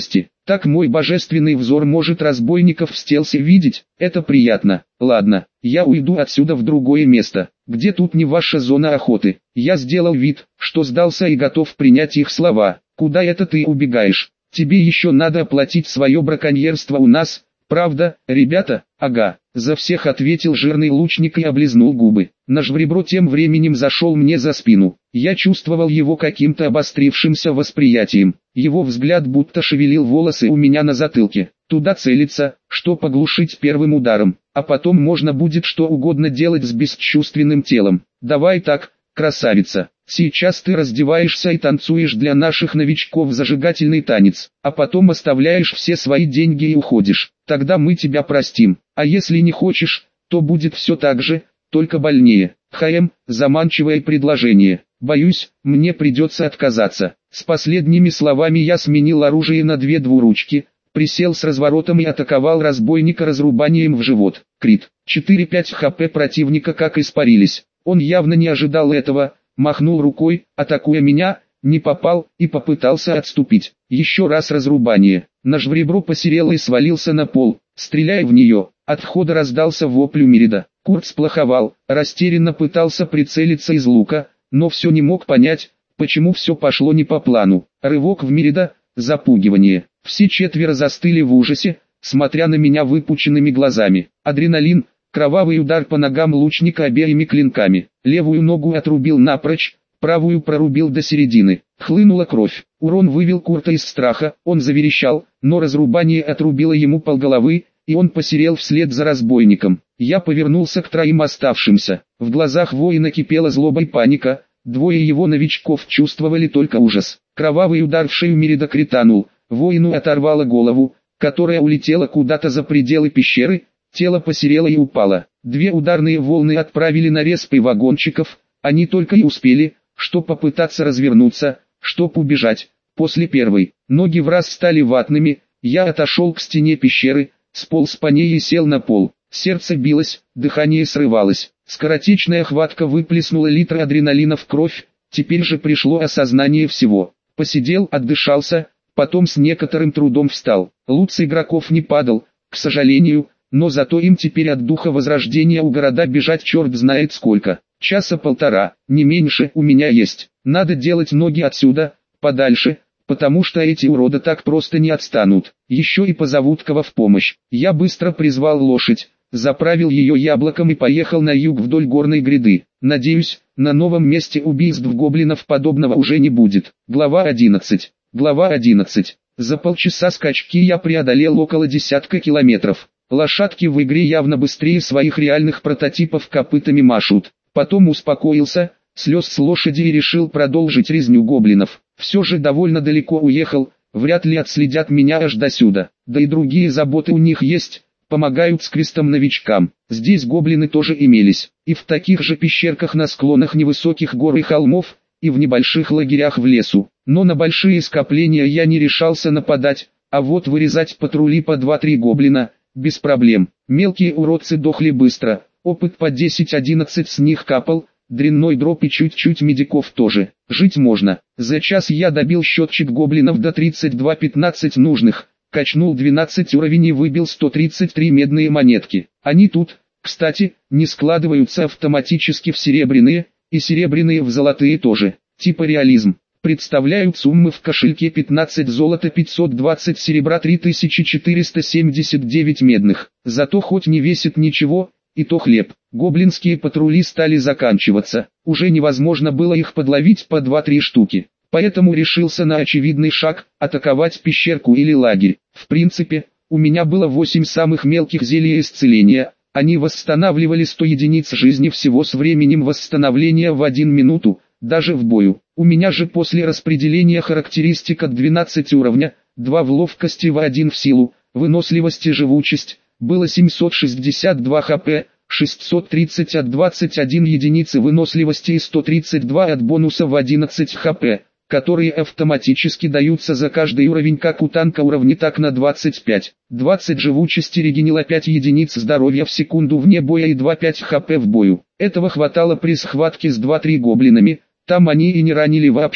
Так мой божественный взор может разбойников в стелсе видеть, это приятно. Ладно, я уйду отсюда в другое место, где тут не ваша зона охоты. Я сделал вид, что сдался и готов принять их слова. Куда это ты убегаешь? Тебе еще надо оплатить свое браконьерство у нас, правда, ребята? Ага, за всех ответил жирный лучник и облизнул губы. Нож в ребро тем временем зашел мне за спину. Я чувствовал его каким-то обострившимся восприятием. Его взгляд будто шевелил волосы у меня на затылке. Туда целиться, что поглушить первым ударом, а потом можно будет что угодно делать с бесчувственным телом. Давай так, красавица. Сейчас ты раздеваешься и танцуешь для наших новичков зажигательный танец, а потом оставляешь все свои деньги и уходишь. Тогда мы тебя простим, а если не хочешь, то будет все так же, только больнее. Хм, заманчивое предложение. Боюсь, мне придется отказаться. С последними словами я сменил оружие на две двуручки, присел с разворотом и атаковал разбойника разрубанием в живот. Крит. четыре-пять хп противника как испарились. Он явно не ожидал этого. Махнул рукой, атакуя меня, не попал и попытался отступить. Еще раз разрубание. Нож в ребро посерел и свалился на пол, стреляя в нее. От входа раздался вопль Умирида. Курт сплоховал, растерянно пытался прицелиться из лука, но все не мог понять, почему все пошло не по плану. Рывок в Мирида, запугивание. Все четверо застыли в ужасе, смотря на меня выпученными глазами. Адреналин. Кровавый удар по ногам лучника обеими клинками. Левую ногу отрубил напрочь, правую прорубил до середины. Хлынула кровь. Урон вывел Курта из страха, он заверещал, но разрубание отрубило ему полголовы, и он посерел вслед за разбойником. Я повернулся к троим оставшимся. В глазах воина кипела злоба и паника, двое его новичков чувствовали только ужас. Кровавый удар в шею Мирида кританул, воину оторвало голову, которая улетела куда-то за пределы пещеры. Тело посерело и упало. Две ударные волны отправили на респы вагончиков, они только и успели, что попытаться развернуться, чтоб убежать. После первой, ноги враз стали ватными, я отошел к стене пещеры, сполз по ней и сел на пол. Сердце билось, дыхание срывалось. Скоротечная хватка выплеснула литры адреналина в кровь, теперь же пришло осознание всего. Посидел, отдышался, потом с некоторым трудом встал. Лут с игроков не падал, к сожалению, но зато им теперь от духа возрождения у города бежать черт знает сколько. Часа полтора, не меньше, у меня есть. Надо делать ноги отсюда, подальше, потому что эти уроды так просто не отстанут. Еще и позовут кого в помощь. Я быстро призвал лошадь, заправил ее яблоком и поехал на юг вдоль горной гряды. Надеюсь, на новом месте убийств гоблинов подобного уже не будет. Глава одиннадцать. Глава одиннадцать. За полчаса скачки я преодолел около десятка километров. Лошадки в игре явно быстрее своих реальных прототипов копытами машут. Потом успокоился, слез с лошади и решил продолжить резню гоблинов. Все же довольно далеко уехал, вряд ли отследят меня аж до сюда. Да и другие заботы у них есть, помогают с квестом новичкам. Здесь гоблины тоже имелись, и в таких же пещерках на склонах невысоких гор и холмов, и в небольших лагерях в лесу. Но на большие скопления я не решался нападать, а вот вырезать патрули по два-три гоблина – без проблем. Мелкие уродцы дохли быстро, опыт по десять-одиннадцать с них капал, дрянной дроп и чуть-чуть медиков тоже. Жить можно. За час я добил счетчик гоблинов до тридцать два пятнадцать нужных, качнул двенадцать уровень и выбил сто тридцать три медные монетки. Они тут, кстати, не складываются автоматически в серебряные, и серебряные в золотые тоже. Типа реализм. Представляют суммы в кошельке пятнадцать золота, пятьсот двадцать серебра, три тысячи четыреста семьдесят девять медных. Зато хоть не весит ничего, и то хлеб. Гоблинские патрули стали заканчиваться. Уже невозможно было их подловить по два-три штуки. Поэтому решился на очевидный шаг – атаковать пещерку или лагерь. В принципе, у меня было восемь самых мелких зелий исцеления. Они восстанавливали сто единиц жизни всего с временем восстановления в одну минуту, даже в бою. У меня же после распределения характеристик от двенадцать уровня, два в ловкости в один в силу, выносливость и живучесть, было семьсот шестьдесят два хп, шестьсот тридцать от двадцати одной единицы выносливости и сто тридцать два от бонуса в одиннадцать хп, которые автоматически даются за каждый уровень как у танка уровня, так на двадцать пять. двадцать живучести регенила пять единиц здоровья в секунду вне боя и два-пять хп в бою. Этого хватало при схватке с два-три гоблинами. Там они и не ранили вообще,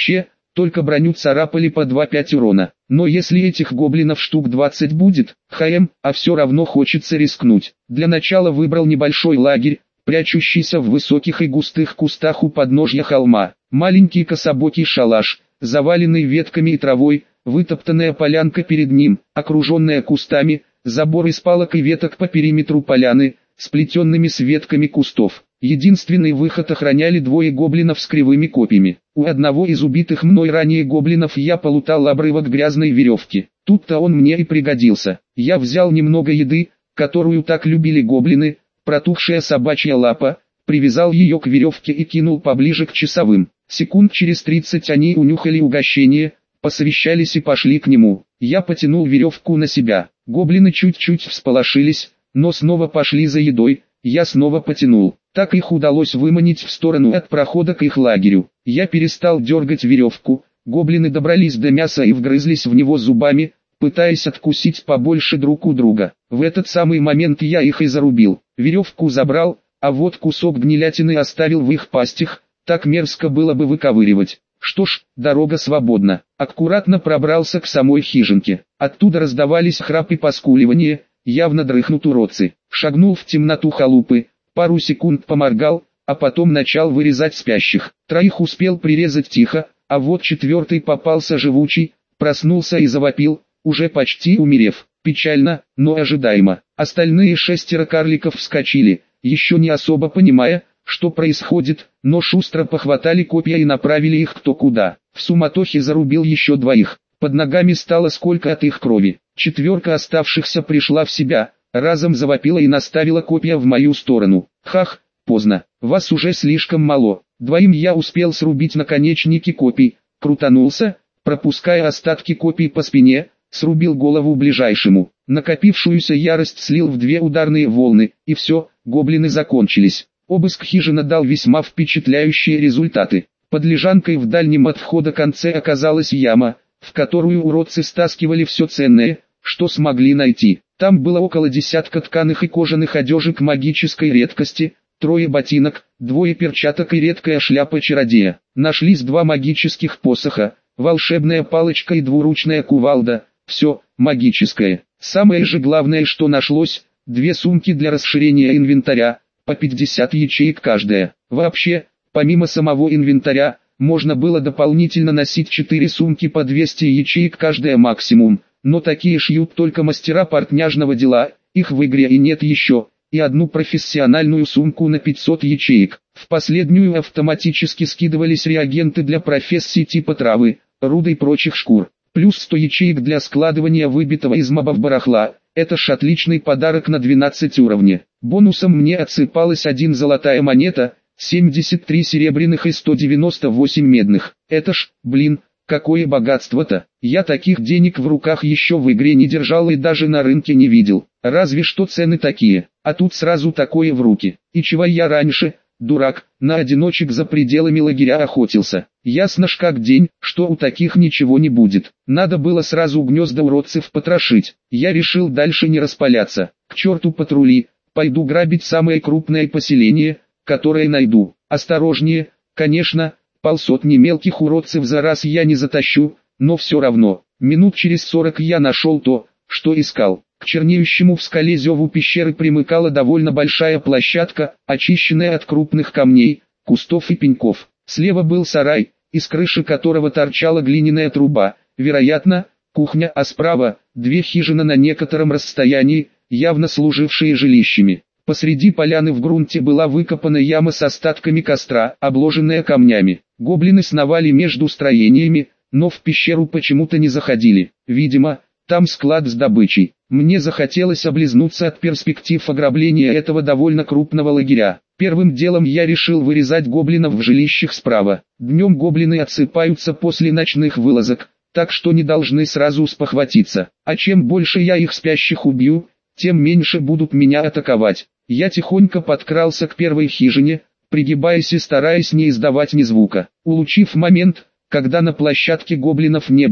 только броню царапали по два-пять урона. Но если этих гоблинов штук двадцать будет, хм, а все равно хочется рискнуть. Для начала выбрал небольшой лагерь, прячущийся в высоких и густых кустах у подножья холма. Маленький кособокий шалаш, заваленный ветками и травой, вытоптанная полянка перед ним, окруженная кустами, забор из палок и веток по периметру поляны, сплетенными с ветками кустов. Единственный выход охраняли двое гоблинов с кривыми копьями. У одного из убитых мной ранее гоблинов я полутал обрывок грязной веревки. Тут-то он мне и пригодился. Я взял немного еды, которую так любили гоблины, протухшая собачья лапа, привязал ее к веревке и кинул поближе к часовым. Секунд через тридцать они унюхали угощение, посовещались и пошли к нему. Я потянул веревку на себя. Гоблины чуть-чуть всполошились, но снова пошли за едой. Я снова потянул. Так их удалось выманить в сторону от прохода к их лагерю. Я перестал дергать веревку. Гоблины добрались до мяса и вгрызлись в него зубами, пытаясь откусить побольше друг у друга. В этот самый момент я их и зарубил. Веревку забрал, а вот кусок гнилятины оставил в их пастях. Так мерзко было бы выковыривать. Что ж, дорога свободна. Аккуратно пробрался к самой хижинке. Оттуда раздавались храп и поскуливание, явно дрыхнут уродцы. Шагнул в темноту халупы, пару секунд поморгал, а потом начал вырезать спящих. Троих успел прирезать тихо, а вот четвертый попался живучий, проснулся и завопил, уже почти умерев. Печально, но ожидаемо. Остальные шестеро карликов вскочили, еще не особо понимая, что происходит, но шустро похватали копья и направили их кто куда. В суматохе зарубил еще двоих. Под ногами стало сколько от их крови. Четверка оставшихся пришла в себя, разом завопила и наставила копья в мою сторону. Хах, поздно, вас уже слишком мало. Двоим я успел срубить наконечники копий, крутанулся, пропуская остатки копий по спине, срубил голову ближайшему. Накопившуюся ярость слил в две ударные волны, и все, гоблины закончились. Обыск хижины дал весьма впечатляющие результаты. Под лежанкой в дальнем от входа конце оказалась яма, в которую уродцы стаскивали все ценное, что смогли найти. Там было около десятка тканых и кожаных одежек магической редкости, трое ботинок, двое перчаток и редкая шляпа чародея. Нашлись два магических посоха, волшебная палочка и двуручная кувалда, все, магическое. Самое же главное, что нашлось, две сумки для расширения инвентаря, по пятьдесят ячеек каждая. Вообще, помимо самого инвентаря, можно было дополнительно носить четыре сумки по двести ячеек каждая максимум, но такие шьют только мастера портняжного дела, их в игре и нет еще, и одну профессиональную сумку на пятьсот ячеек. В последнюю автоматически скидывались реагенты для профессий типа травы, руды и прочих шкур, плюс сто ячеек для складывания выбитого из мобов барахла. Это ж отличный подарок на двенадцать уровней. Бонусом мне отсыпалась один золотая монета, семьдесят три серебряных и сто девяносто восемь медных. Это ж, блин, какое богатство-то. Я таких денег в руках еще в игре не держал и даже на рынке не видел. Разве что цены такие, а тут сразу такое в руки. И чего я раньше, дурак, на одиночек за пределами лагеря охотился. Ясно ж как день, что у таких ничего не будет. Надо было сразу гнезда уродцев потрошить. Я решил дальше не распаляться. К черту патрули, пойду грабить самое крупное поселение, которое найду. Осторожнее, конечно, полсотни мелких уродцев за раз я не затащу, но все равно. Минут через сорок я нашел то, что искал. К чернеющему в скале зеву пещеры примыкала довольно большая площадка, очищенная от крупных камней, кустов и пеньков. Слева был сарай, из крыши которого торчала глиняная труба, вероятно, кухня, а справа – две хижины на некотором расстоянии, явно служившие жилищами. Посреди поляны в грунте была выкопана яма с остатками костра, обложенная камнями. Гоблины сновали между строениями, но в пещеру почему-то не заходили. Видимо, там склад с добычей. Мне захотелось облизнуться от перспектив ограбления этого довольно крупного лагеря. Первым делом я решил вырезать гоблинов в жилищах справа. Днем гоблины отсыпаются после ночных вылазок, так что не должны сразу спохватиться. А чем больше я их спящих убью, тем меньше будут меня атаковать. Я тихонько подкрался к первой хижине, пригибаясь и стараясь не издавать ни звука. Улучив момент, когда на площадке гоблинов не было,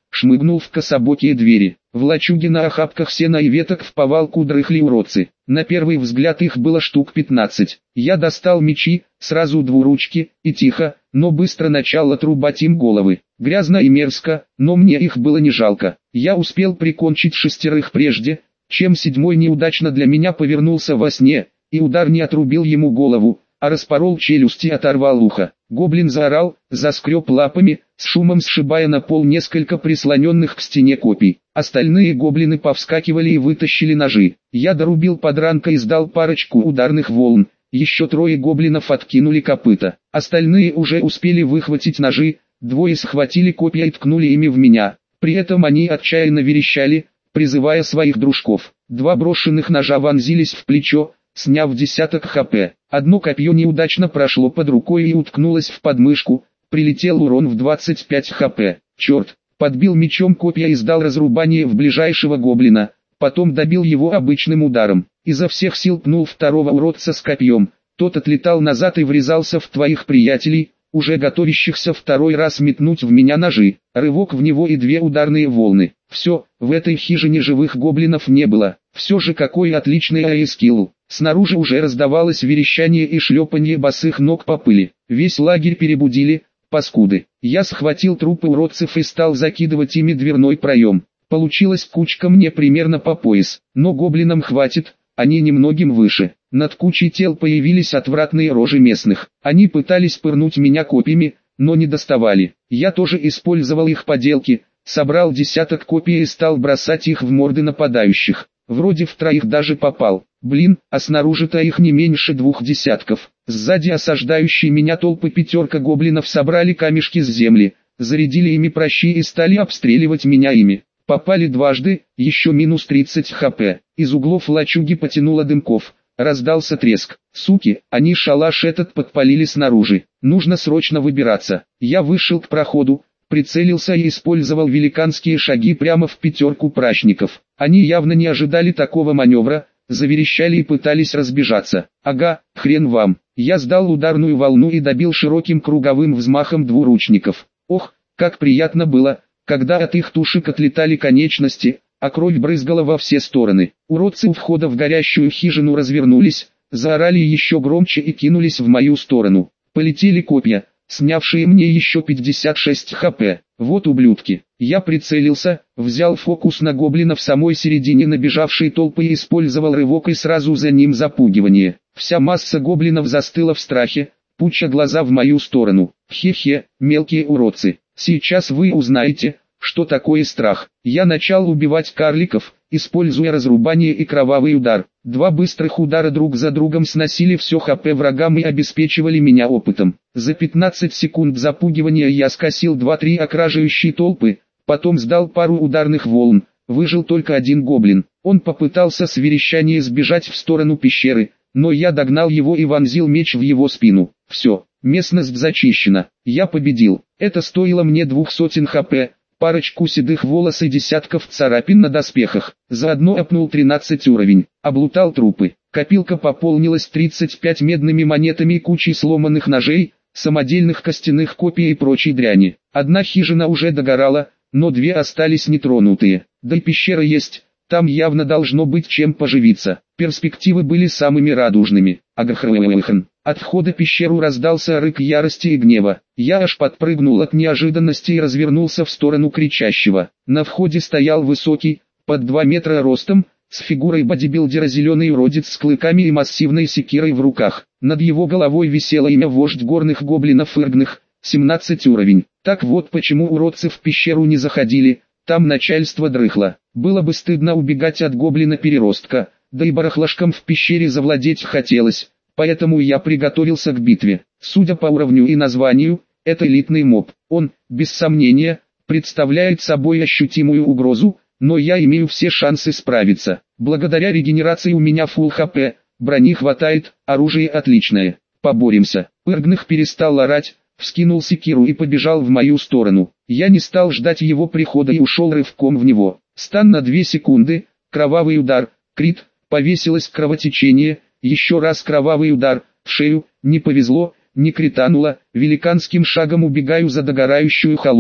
шмыгнул в кособокие двери. В лачуге на охапках сена и веток в повалку дрыхли уродцы. На первый взгляд их было штук пятнадцать. Я достал мечи, сразу двуручки, и тихо, но быстро начал отрубать им головы. Грязно и мерзко, но мне их было не жалко. Я успел прикончить шестерых прежде, чем седьмой неудачно для меня повернулся во сне, и удар не отрубил ему голову, а распорол челюсти и оторвал ухо. Гоблин заорал, заскреб лапами, с шумом сшибая на пол несколько прислоненных к стене копий. Остальные гоблины повскакивали и вытащили ножи. Я дорубил подранка и сдал парочку ударных волн. Еще трое гоблинов откинули копыта. Остальные уже успели выхватить ножи, двое схватили копья и ткнули ими в меня. При этом они отчаянно верещали, призывая своих дружков. Два брошенных ножа вонзились в плечо, сняв десяток хп. Одно копье неудачно прошло под рукой и уткнулось в подмышку, прилетел урон в двадцать пять хп. Черт, подбил мечом копья и сдал разрубание в ближайшего гоблина, потом добил его обычным ударом. Изо всех сил пнул второго уродца с копьем, тот отлетал назад и врезался в твоих приятелей, уже готовящихся второй раз метнуть в меня ножи. Рывок в него и две ударные волны. Все, в этой хижине живых гоблинов не было. Все же какой отличный аэскилл. Снаружи уже раздавалось верещание и шлепанье босых ног по пыли. Весь лагерь перебудили, паскуды. Я схватил трупы уродцев и стал закидывать ими дверной проем. Получилась кучка мне примерно по пояс, но гоблинам хватит, они немногим выше. Над кучей тел появились отвратные рожи местных. Они пытались пырнуть меня копьями, но не доставали. Я тоже использовал их поделки, собрал десяток копий и стал бросать их в морды нападающих. Вроде в троих даже попал. Блин, а снаружи-то их не меньше двух десятков. Сзади осаждающие меня толпы пятерка гоблинов собрали камешки с земли, зарядили ими прощи и стали обстреливать меня ими. Попали дважды, еще минус тридцать хп. Из углов лачуги потянуло дымков. Раздался треск. Суки, они шалаш этот подпалили снаружи. Нужно срочно выбираться. Я вышел к проходу, прицелился и использовал великанские шаги прямо в пятерку прачников. Они явно не ожидали такого маневра, заверещали и пытались разбежаться. Ага, хрен вам. Я сдал ударную волну и добил широким круговым взмахом двуручников. Ох, как приятно было, когда от их тушек отлетали конечности, а кровь брызгала во все стороны. Уродцы у входа в горящую хижину развернулись, заорали еще громче и кинулись в мою сторону. Полетели копья, снявшие мне еще пятьдесят шесть хп. Вот ублюдки. Я прицелился, взял фокус на гоблина в самой середине набежавшей толпы и использовал рывок и сразу за ним запугивание. Вся масса гоблинов застыла в страхе, пуча глаза в мою сторону. Хе-хе, мелкие уродцы. Сейчас вы узнаете, что такое страх. Я начал убивать карликов, используя разрубание и кровавый удар. Два быстрых удара друг за другом сносили все хп врагам и обеспечивали меня опытом. За пятнадцать секунд запугивания я скосил два-три окражающие толпы, потом сдал пару ударных волн. Выжил только один гоблин. Он попытался с верещанием сбежать в сторону пещеры, но я догнал его и вонзил меч в его спину. Все, местность зачищена. Я победил. Это стоило мне двух сотен хп. Парочку седых волос и десятков царапин на доспехах. Заодно опнул тринадцать уровень. Облутал трупы. Копилка пополнилась тридцать пять медными монетами и кучей сломанных ножей, самодельных костяных копий и прочей дряни. Одна хижина уже догорала, но две остались нетронутые. Да и пещера есть, там явно должно быть чем поживиться. Перспективы были самыми радужными. Агахрэлэхэн. От входа в пещеру раздался рык ярости и гнева. Я аж подпрыгнул от неожиданности и развернулся в сторону кричащего. На входе стоял высокий, под два метра ростом, с фигурой бодибилдера зеленый уродец с клыками и массивной секирой в руках. Над его головой висело имя вождь горных гоблинов Иргных, семнадцать уровень. Так вот почему уродцы в пещеру не заходили, там начальство дрыхло. Было бы стыдно убегать от гоблина-переростка, да и барахлашком в пещере завладеть хотелось. Поэтому я приготовился к битве. Судя по уровню и названию, это элитный моб. Он, без сомнения, представляет собой ощутимую угрозу, но я имею все шансы справиться. Благодаря регенерации у меня фулл хп, брони хватает, оружие отличное. Поборемся. Иргных перестал орать, вскинул секиру и побежал в мою сторону. Я не стал ждать его прихода и ушел рывком в него. Стан на две секунды, кровавый удар, крит, повесилось кровотечение. Еще раз кровавый удар, в шею, не повезло, не критануло, великанским шагом убегаю за догорающую халупу.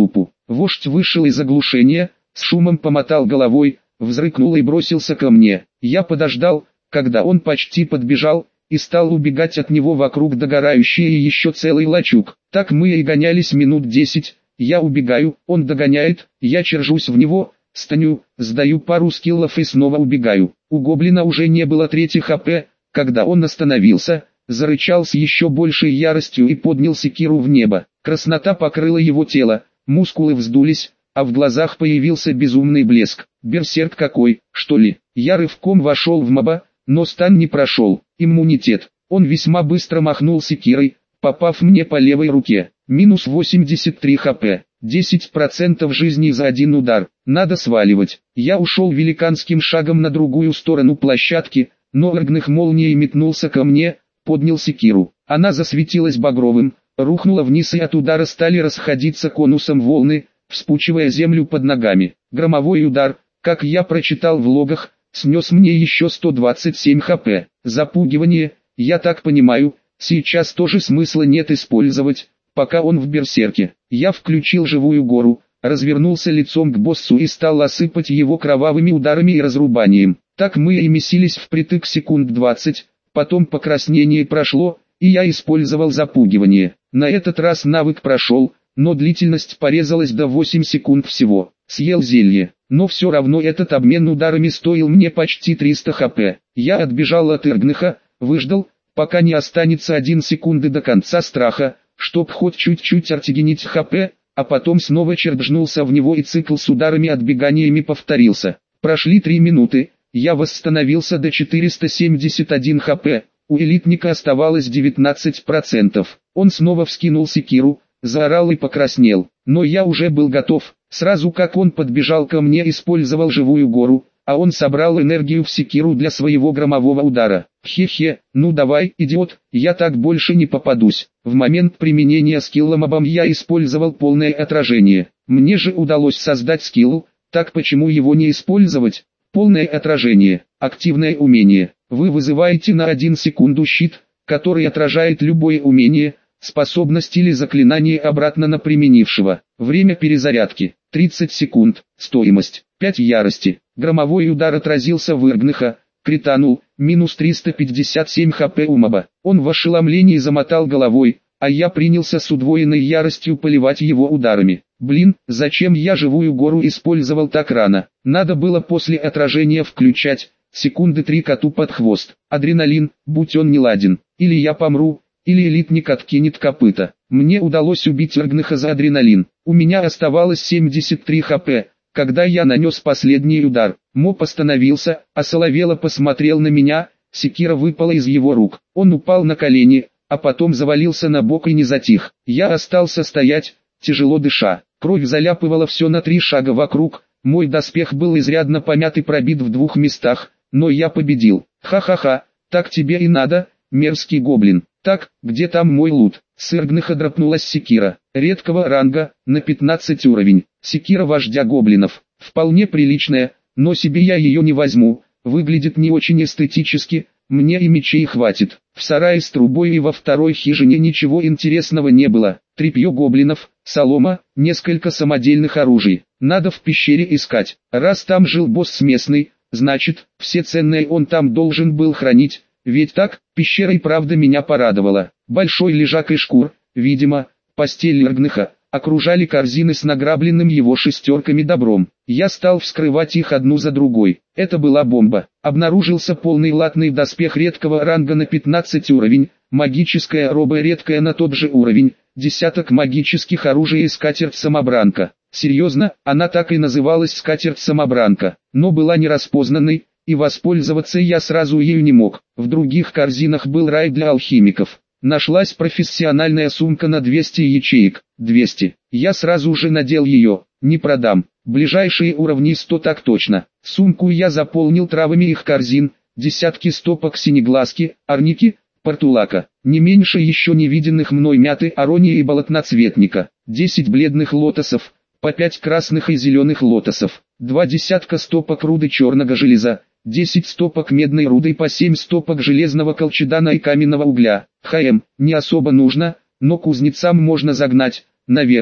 Вождь вышел из оглушения, с шумом помотал головой, взрыкнул и бросился ко мне. Я подождал, когда он почти подбежал, и стал убегать от него вокруг догорающий и еще целый лачуг. Так мы и гонялись минут десять, я убегаю, он догоняет, я чержусь в него, станю, сдаю пару скиллов и снова убегаю. У гоблина уже не было трети хп, когда он остановился, зарычал с еще большей яростью и поднял секиру в небо. Краснота покрыла его тело, мускулы вздулись, а в глазах появился безумный блеск. Берсерк какой, что ли? Я рывком вошел в моба, но стан не прошел. Иммунитет. Он весьма быстро махнул секирой, попав мне по левой руке. Минус восемьдесят три хп. десять процентов жизни за один удар. Надо сваливать. Я ушел великанским шагом на другую сторону площадки, но Эргнах молнией метнулся ко мне, поднял секиру. Она засветилась багровым, рухнула вниз, и от удара стали расходиться конусом волны, вспучивая землю под ногами. Громовой удар, как я прочитал в логах, снес мне еще сто двадцать семь хп. Запугивание, я так понимаю, сейчас тоже смысла нет использовать, пока он в берсерке. Я включил живую гору, развернулся лицом к боссу и стал осыпать его кровавыми ударами и разрубанием. Так мы и месились впритык секунд двадцать, потом покраснение прошло, и я использовал запугивание. На этот раз навык прошел, но длительность порезалась до восьми секунд всего. Съел зелье, но все равно этот обмен ударами стоил мне почти триста хп. Я отбежал от Эргнаха, выждал, пока не останется один секунды до конца страха, чтоб хоть чуть-чуть артигенить хп, а потом снова черджнулся в него, и цикл с ударами-отбеганиями повторился. Прошли три минуты, я восстановился до четырёхсот семидесяти одного хп, у элитника оставалось девятнадцать процентов. Он снова вскинул секиру, заорал и покраснел, но я уже был готов. Сразу как он подбежал ко мне, использовал живую гору, а он собрал энергию в секиру для своего громового удара. Хе-хе, ну давай, идиот, я так больше не попадусь. В момент применения скилла мобам я использовал полное отражение. Мне же удалось создать скилл, так почему его не использовать? Полное отражение, активное умение. Вы вызываете на одну секунду щит, который отражает любое умение, способность или заклинание обратно на применившего. Время перезарядки тридцать секунд. Стоимость пять ярости. Громовой удар отразился в Эргнаха, кританул, минус триста пятьдесят семь хп у моба. Он в ошеломлении замотал головой, а я принялся с удвоенной яростью поливать его ударами. Блин, зачем я живую гору использовал так рано? Надо было после отражения включать, секунды три коту под хвост. Адреналин, будь он неладен, или я помру, или элитник откинет копыта. Мне удалось убить Эргнаха за адреналин. У меня оставалось семьдесят три хп, когда я нанес последний удар. Моб остановился, осоловело посмотрел на меня, секира выпала из его рук. Он упал на колени, а потом завалился на бок и не затих. Я остался стоять, тяжело дыша. Кровь заляпывала все на три шага вокруг. Мой доспех был изрядно помят и пробит в двух местах, но я победил. Ха-ха-ха, так тебе и надо, мерзкий гоблин. Так, где там мой лут? С Эргнаха дропнулась секира, редкого ранга, на пятнадцать уровень. Секира вождя гоблинов, вполне приличная, но себе я ее не возьму, выглядит не очень эстетически, мне и мечей хватит. В сарае с трубой и во второй хижине ничего интересного не было. Тряпье гоблинов, солома, несколько самодельных оружий. Надо в пещере искать. Раз там жил босс местный, значит, все ценное он там должен был хранить. Ведь так, пещера и правда меня порадовала. Большой лежак и шкур, видимо, постель Эргнаха, окружали корзины с награбленным его шестерками добром. Я стал вскрывать их одну за другой. Это была бомба. Обнаружился полный латный доспех редкого ранга на пятнадцать уровень, магическая роба редкая на тот же уровень, десяток магических оружий и скатерть-самобранка. Серьезно, она так и называлась скатерть-самобранка, но была нераспознанной, и воспользоваться я сразу ею не мог. В других корзинах был рай для алхимиков. Нашлась профессиональная сумка на двести ячеек. двести. Я сразу же надел ее. Не продам. Ближайшие уровни сто так точно. Сумку я заполнил травами их корзин. Десятки стопок синеглазки, арники, портулака. Не меньше еще невиденных мной мяты, аронии и болотноцветника. десять бледных лотосов. По пять красных и зеленых лотосов. Два десятка стопок руды черного железа. десять стопок медной руды, по семь стопок железного колчедана и каменного угля. ХМ, не особо нужно, но кузнецам можно загнать, наверное.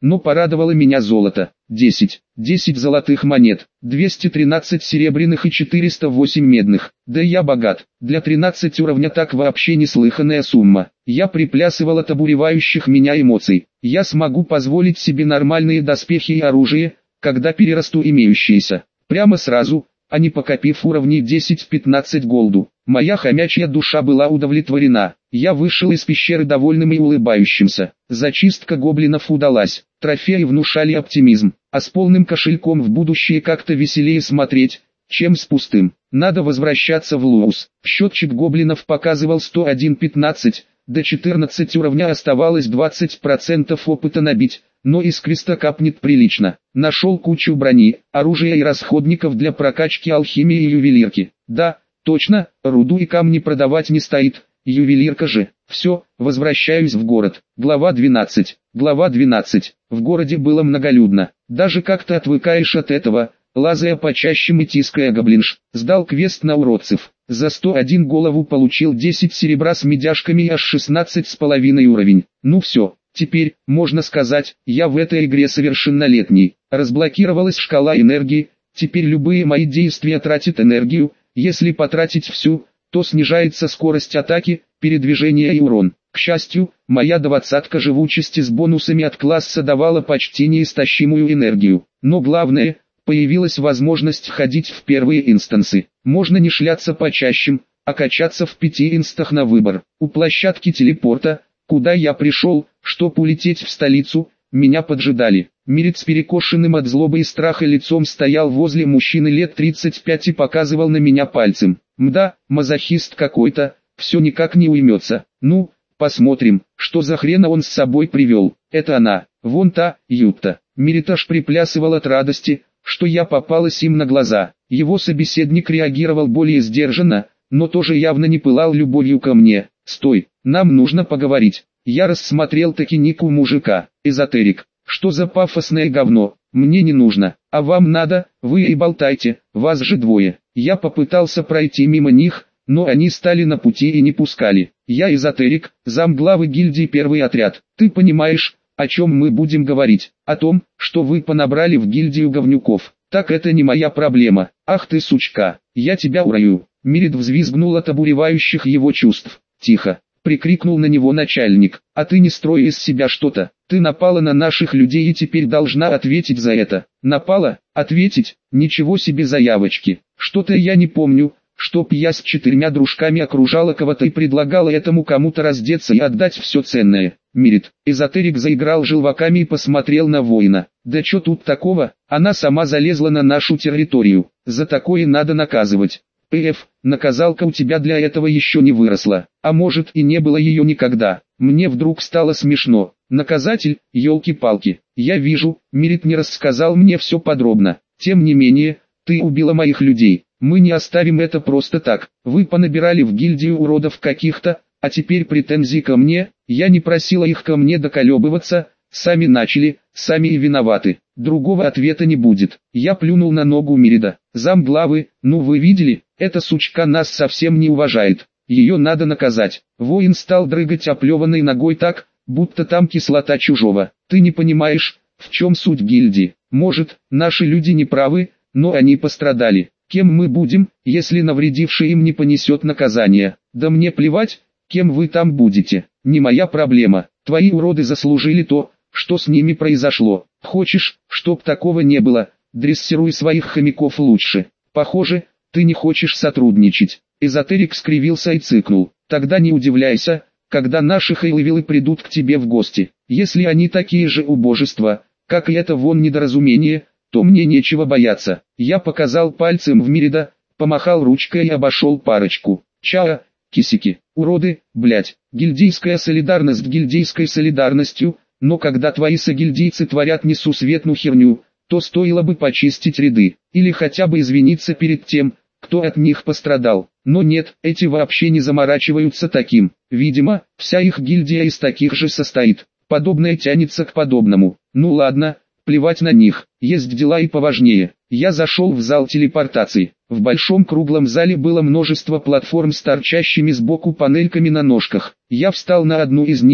но порадовало меня золото. десять. десять золотых монет, двести тринадцать серебряных и четыреста восемь медных. Да я богат. Для тринадцати уровня так вообще неслыханная сумма. Я приплясывал от обуревающих меня эмоций. Я смогу позволить себе нормальные доспехи и оружие, когда перерасту имеющиеся. Прямо сразу, а не покопив уровни десять-пятнадцать голду. Моя хомячья душа была удовлетворена. Я вышел из пещеры довольным и улыбающимся. Зачистка гоблинов удалась. Трофеи внушали оптимизм, а с полным кошельком в будущее как-то веселее смотреть, чем с пустым. Надо возвращаться в Луус. Счетчик гоблинов показывал сто один пятнадцать, до четырнадцати уровня оставалось двадцать процентов опыта набить, но из креста капнет прилично. Нашел кучу брони, оружия и расходников для прокачки алхимии и ювелирки. Да, точно, руду и камни продавать не стоит, ювелирка же. Все, возвращаюсь в город. Глава двенадцать. Глава двенадцать. В городе было многолюдно. Даже как-то отвыкаешь от этого, лазая по чащам и тиская гоблинш. Сдал квест на уродцев. За сто один голову получил десять серебра с медяшками и аж шестнадцать с половиной уровень. Ну все, теперь, можно сказать, я в этой игре совершеннолетний. Разблокировалась шкала энергии, теперь любые мои действия тратят энергию, если потратить всю, то снижается скорость атаки, передвижение и урон. К счастью, моя двадцатка живучести с бонусами от класса давала почти неистощимую энергию. Но главное, появилась возможность ходить в первые инстансы. Можно не шляться по чащам, а качаться в пяти инстах на выбор. У площадки телепорта, куда я пришел, чтоб улететь в столицу, меня поджидали. Мирит с перекошенным от злобы и страха лицом стоял возле мужчины лет тридцати пяти и показывал на меня пальцем. Мда, мазохист какой-то, все никак не уймется. Ну, посмотрим, что за хрена он с собой привел. Это она, вон та, Ютта. Мирит аж приплясывал от радости, что я попалась им на глаза. Его собеседник реагировал более сдержанно, но тоже явно не пылал любовью ко мне. «Стой, нам нужно поговорить». Я рассмотрел таки нику мужика. Эзотерик. Что за пафосное говно? Мне не нужно. А вам надо, вы и болтайте, вас же двое. Я попытался пройти мимо них, но они стали на пути и не пускали. Я эзотерик, замглавы гильдии первый отряд. Ты понимаешь, о чем мы будем говорить? О том, что вы понабрали в гильдию говнюков. Так это не моя проблема. Ах ты сучка, я тебя урою. Мирит взвизгнул от обуревающих его чувств. Тихо. Прикрикнул на него начальник. А ты не строй из себя что-то. Ты напала на наших людей и теперь должна ответить за это. Напала? Ответить? Ничего себе заявочки. Что-то я не помню, чтоб я с четырьмя дружками окружала кого-то и предлагала этому кому-то раздеться и отдать все ценное. Мирит. Эзотерик заиграл желваками и посмотрел на воина. Да что тут такого? Она сама залезла на нашу территорию. За такое надо наказывать. Пф, наказалка у тебя для этого еще не выросла, а может и не было ее никогда. Мне вдруг стало смешно. Наказатель, елки-палки. Я вижу, Мирит не рассказал мне все подробно. Тем не менее, ты убила моих людей. Мы не оставим это просто так. Вы понабирали в гильдию уродов каких-то, а теперь претензии ко мне. Я не просила их ко мне доколебываться. Сами начали, сами и виноваты. Другого ответа не будет. Я плюнул на ногу Мирида. Замглавы, ну вы видели, эта сучка нас совсем не уважает. Ее надо наказать. Воин стал дрыгать оплеванной ногой так, будто там кислота чужого. Ты не понимаешь, в чем суть гильдии. Может, наши люди не правы, но они пострадали. Кем мы будем, если навредивший им не понесет наказание? Да мне плевать, кем вы там будете. Не моя проблема. Твои уроды заслужили то, что с ними произошло. Хочешь, чтоб такого не было, дрессируй своих хомяков лучше. Похоже, ты не хочешь сотрудничать. Эзотерик скривился и цыкнул. Тогда не удивляйся, когда наши хейлвиллы придут к тебе в гости. Если они такие же убожества, как и это вон недоразумение, то мне нечего бояться. Я показал пальцем в Мирида, помахал ручкой и обошел парочку. Чаа, кисики, уроды, блять, гильдейская солидарность гильдейской солидарностью, но когда твои согильдейцы творят несусветную херню, то стоило бы почистить ряды, или хотя бы извиниться перед тем, кто от них пострадал. Но нет, эти вообще не заморачиваются таким. Видимо, вся их гильдия из таких же состоит. Подобное тянется к подобному. Ну ладно, плевать на них, есть дела и поважнее. Я зашел в зал телепортации. В большом круглом зале было множество платформ с торчащими сбоку панельками на ножках. Я встал на одну из них,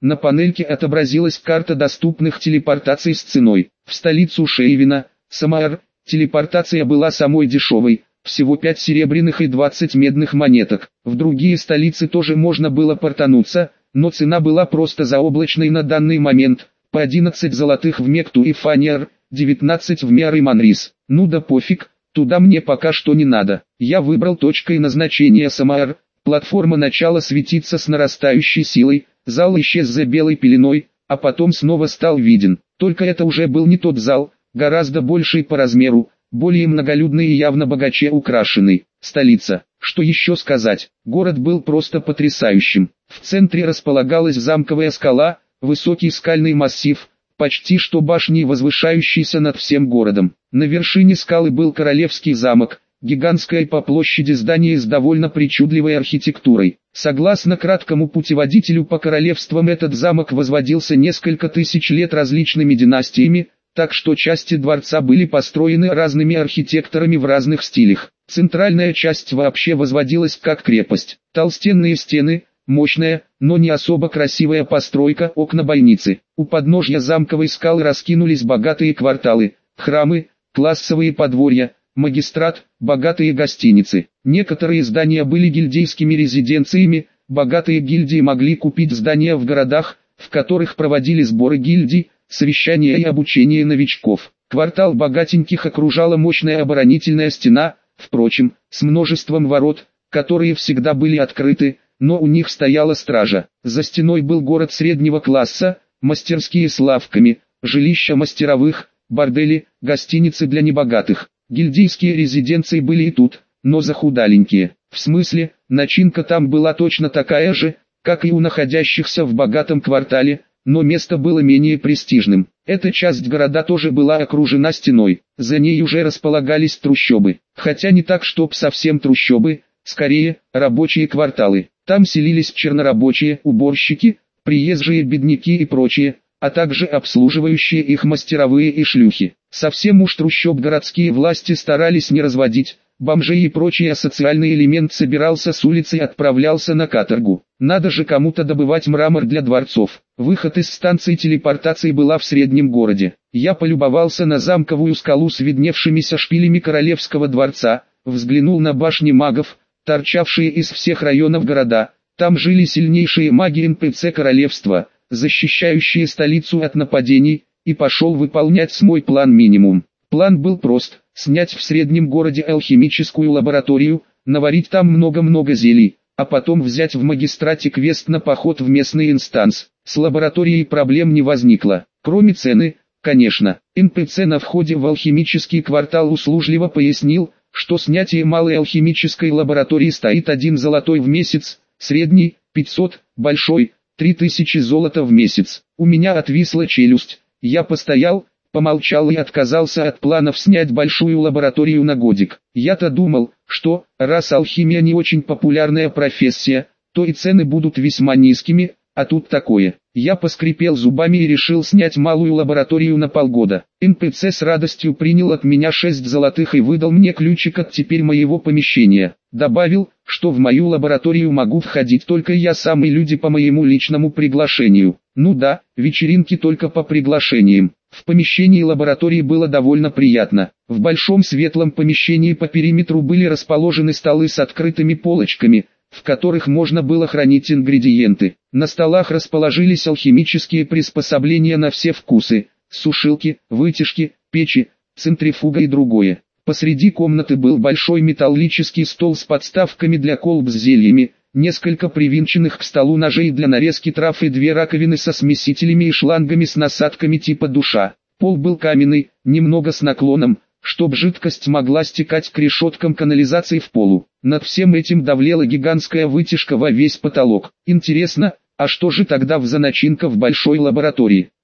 На панельке отобразилась карта доступных телепортаций с ценой. В столицу Шейвина, Самаар, телепортация была самой дешевой, всего пять серебряных и двадцать медных монеток. В другие столицы тоже можно было портануться, но цена была просто заоблачной на данный момент, по одиннадцать золотых в Мекту и Фаниар, девятнадцать в Миар и Манрис. Ну да пофиг, туда мне пока что не надо. Я выбрал точкой назначения Самаар, платформа начала светиться с нарастающей силой, зал исчез за белой пеленой, а потом снова стал виден. Только это уже был не тот зал, гораздо больший по размеру, более многолюдный и явно богаче украшенный. Столица. Что еще сказать? Город был просто потрясающим. В центре располагалась замковая скала, высокий скальный массив, почти что башней возвышающийся над всем городом. На вершине скалы был королевский замок, гигантское по площади здание с довольно причудливой архитектурой. Согласно краткому путеводителю по королевствам, этот замок возводился несколько тысяч лет различными династиями, так что части дворца были построены разными архитекторами в разных стилях. Центральная часть вообще возводилась как крепость. Толстенные стены, мощная, но не особо красивая постройка, окна-бойницы. У подножья замковой скалы раскинулись богатые кварталы, храмы, классовые подворья, магистрат, богатые гостиницы. Некоторые здания были гильдейскими резиденциями, богатые гильдии могли купить здания в городах, в которых проводили сборы гильдий, совещания и обучение новичков. Квартал богатеньких окружала мощная оборонительная стена, впрочем, с множеством ворот, которые всегда были открыты, но у них стояла стража. За стеной был город среднего класса, мастерские с лавками, жилища мастеровых, бордели, гостиницы для небогатых. Гильдейские резиденции были и тут, но захудаленькие. В смысле, начинка там была точно такая же, как и у находящихся в богатом квартале, но место было менее престижным. Эта часть города тоже была окружена стеной, за ней уже располагались трущобы. Хотя не так, чтоб совсем трущобы, скорее, рабочие кварталы. Там селились чернорабочие, уборщики, приезжие бедняки и прочие, а также обслуживающие их мастеровые и шлюхи. Совсем уж трущоб городские власти старались не разводить, бомжей и прочий асоциальный элемент собирался с улицы и отправлялся на каторгу. Надо же кому-то добывать мрамор для дворцов. Выход из станции телепортации была в среднем городе. Я полюбовался на замковую скалу с видневшимися шпилями королевского дворца, взглянул на башни магов, торчавшие из всех районов города. Там жили сильнейшие маги эн пэ цэ королевства, защищающие столицу от нападений, и пошел выполнять свой план минимум. План был прост: снять в среднем городе алхимическую лабораторию, наварить там много-много зелий, а потом взять в магистрате квест на поход в местный инстанс. С лабораторией проблем не возникло, кроме цены, конечно. эн пэ цэ на входе в алхимический квартал услужливо пояснил, что снятие малой алхимической лаборатории стоит один золотой в месяц, средний – пятьсот, большой – три тысячи золота в месяц. У меня отвисла челюсть, я постоял, помолчал и отказался от планов снять большую лабораторию на годик. Я-то думал, что, раз алхимия не очень популярная профессия, то и цены будут весьма низкими, а тут такое. Я поскрипел зубами и решил снять малую лабораторию на полгода. эн пэ цэ с радостью принял от меня шесть золотых и выдал мне ключик от теперь моего помещения. Добавил, что в мою лабораторию могу входить только я сам и люди по моему личному приглашению. Ну да, вечеринки только по приглашениям. В помещении лаборатории было довольно приятно. В большом светлом помещении по периметру были расположены столы с открытыми полочками, в которых можно было хранить ингредиенты. На столах расположились алхимические приспособления на все вкусы: сушилки, вытяжки, печи, центрифуга и другое. Посреди комнаты был большой металлический стол с подставками для колб с зельями, несколько привинченных к столу ножей для нарезки трав и две раковины со смесителями и шлангами с насадками типа душа. Пол был каменный, немного с наклоном, чтоб жидкость могла стекать к решеткам канализации в полу. Над всем этим давлела гигантская вытяжка во весь потолок. Интересно, а что же тогда за начинка в большой лаборатории?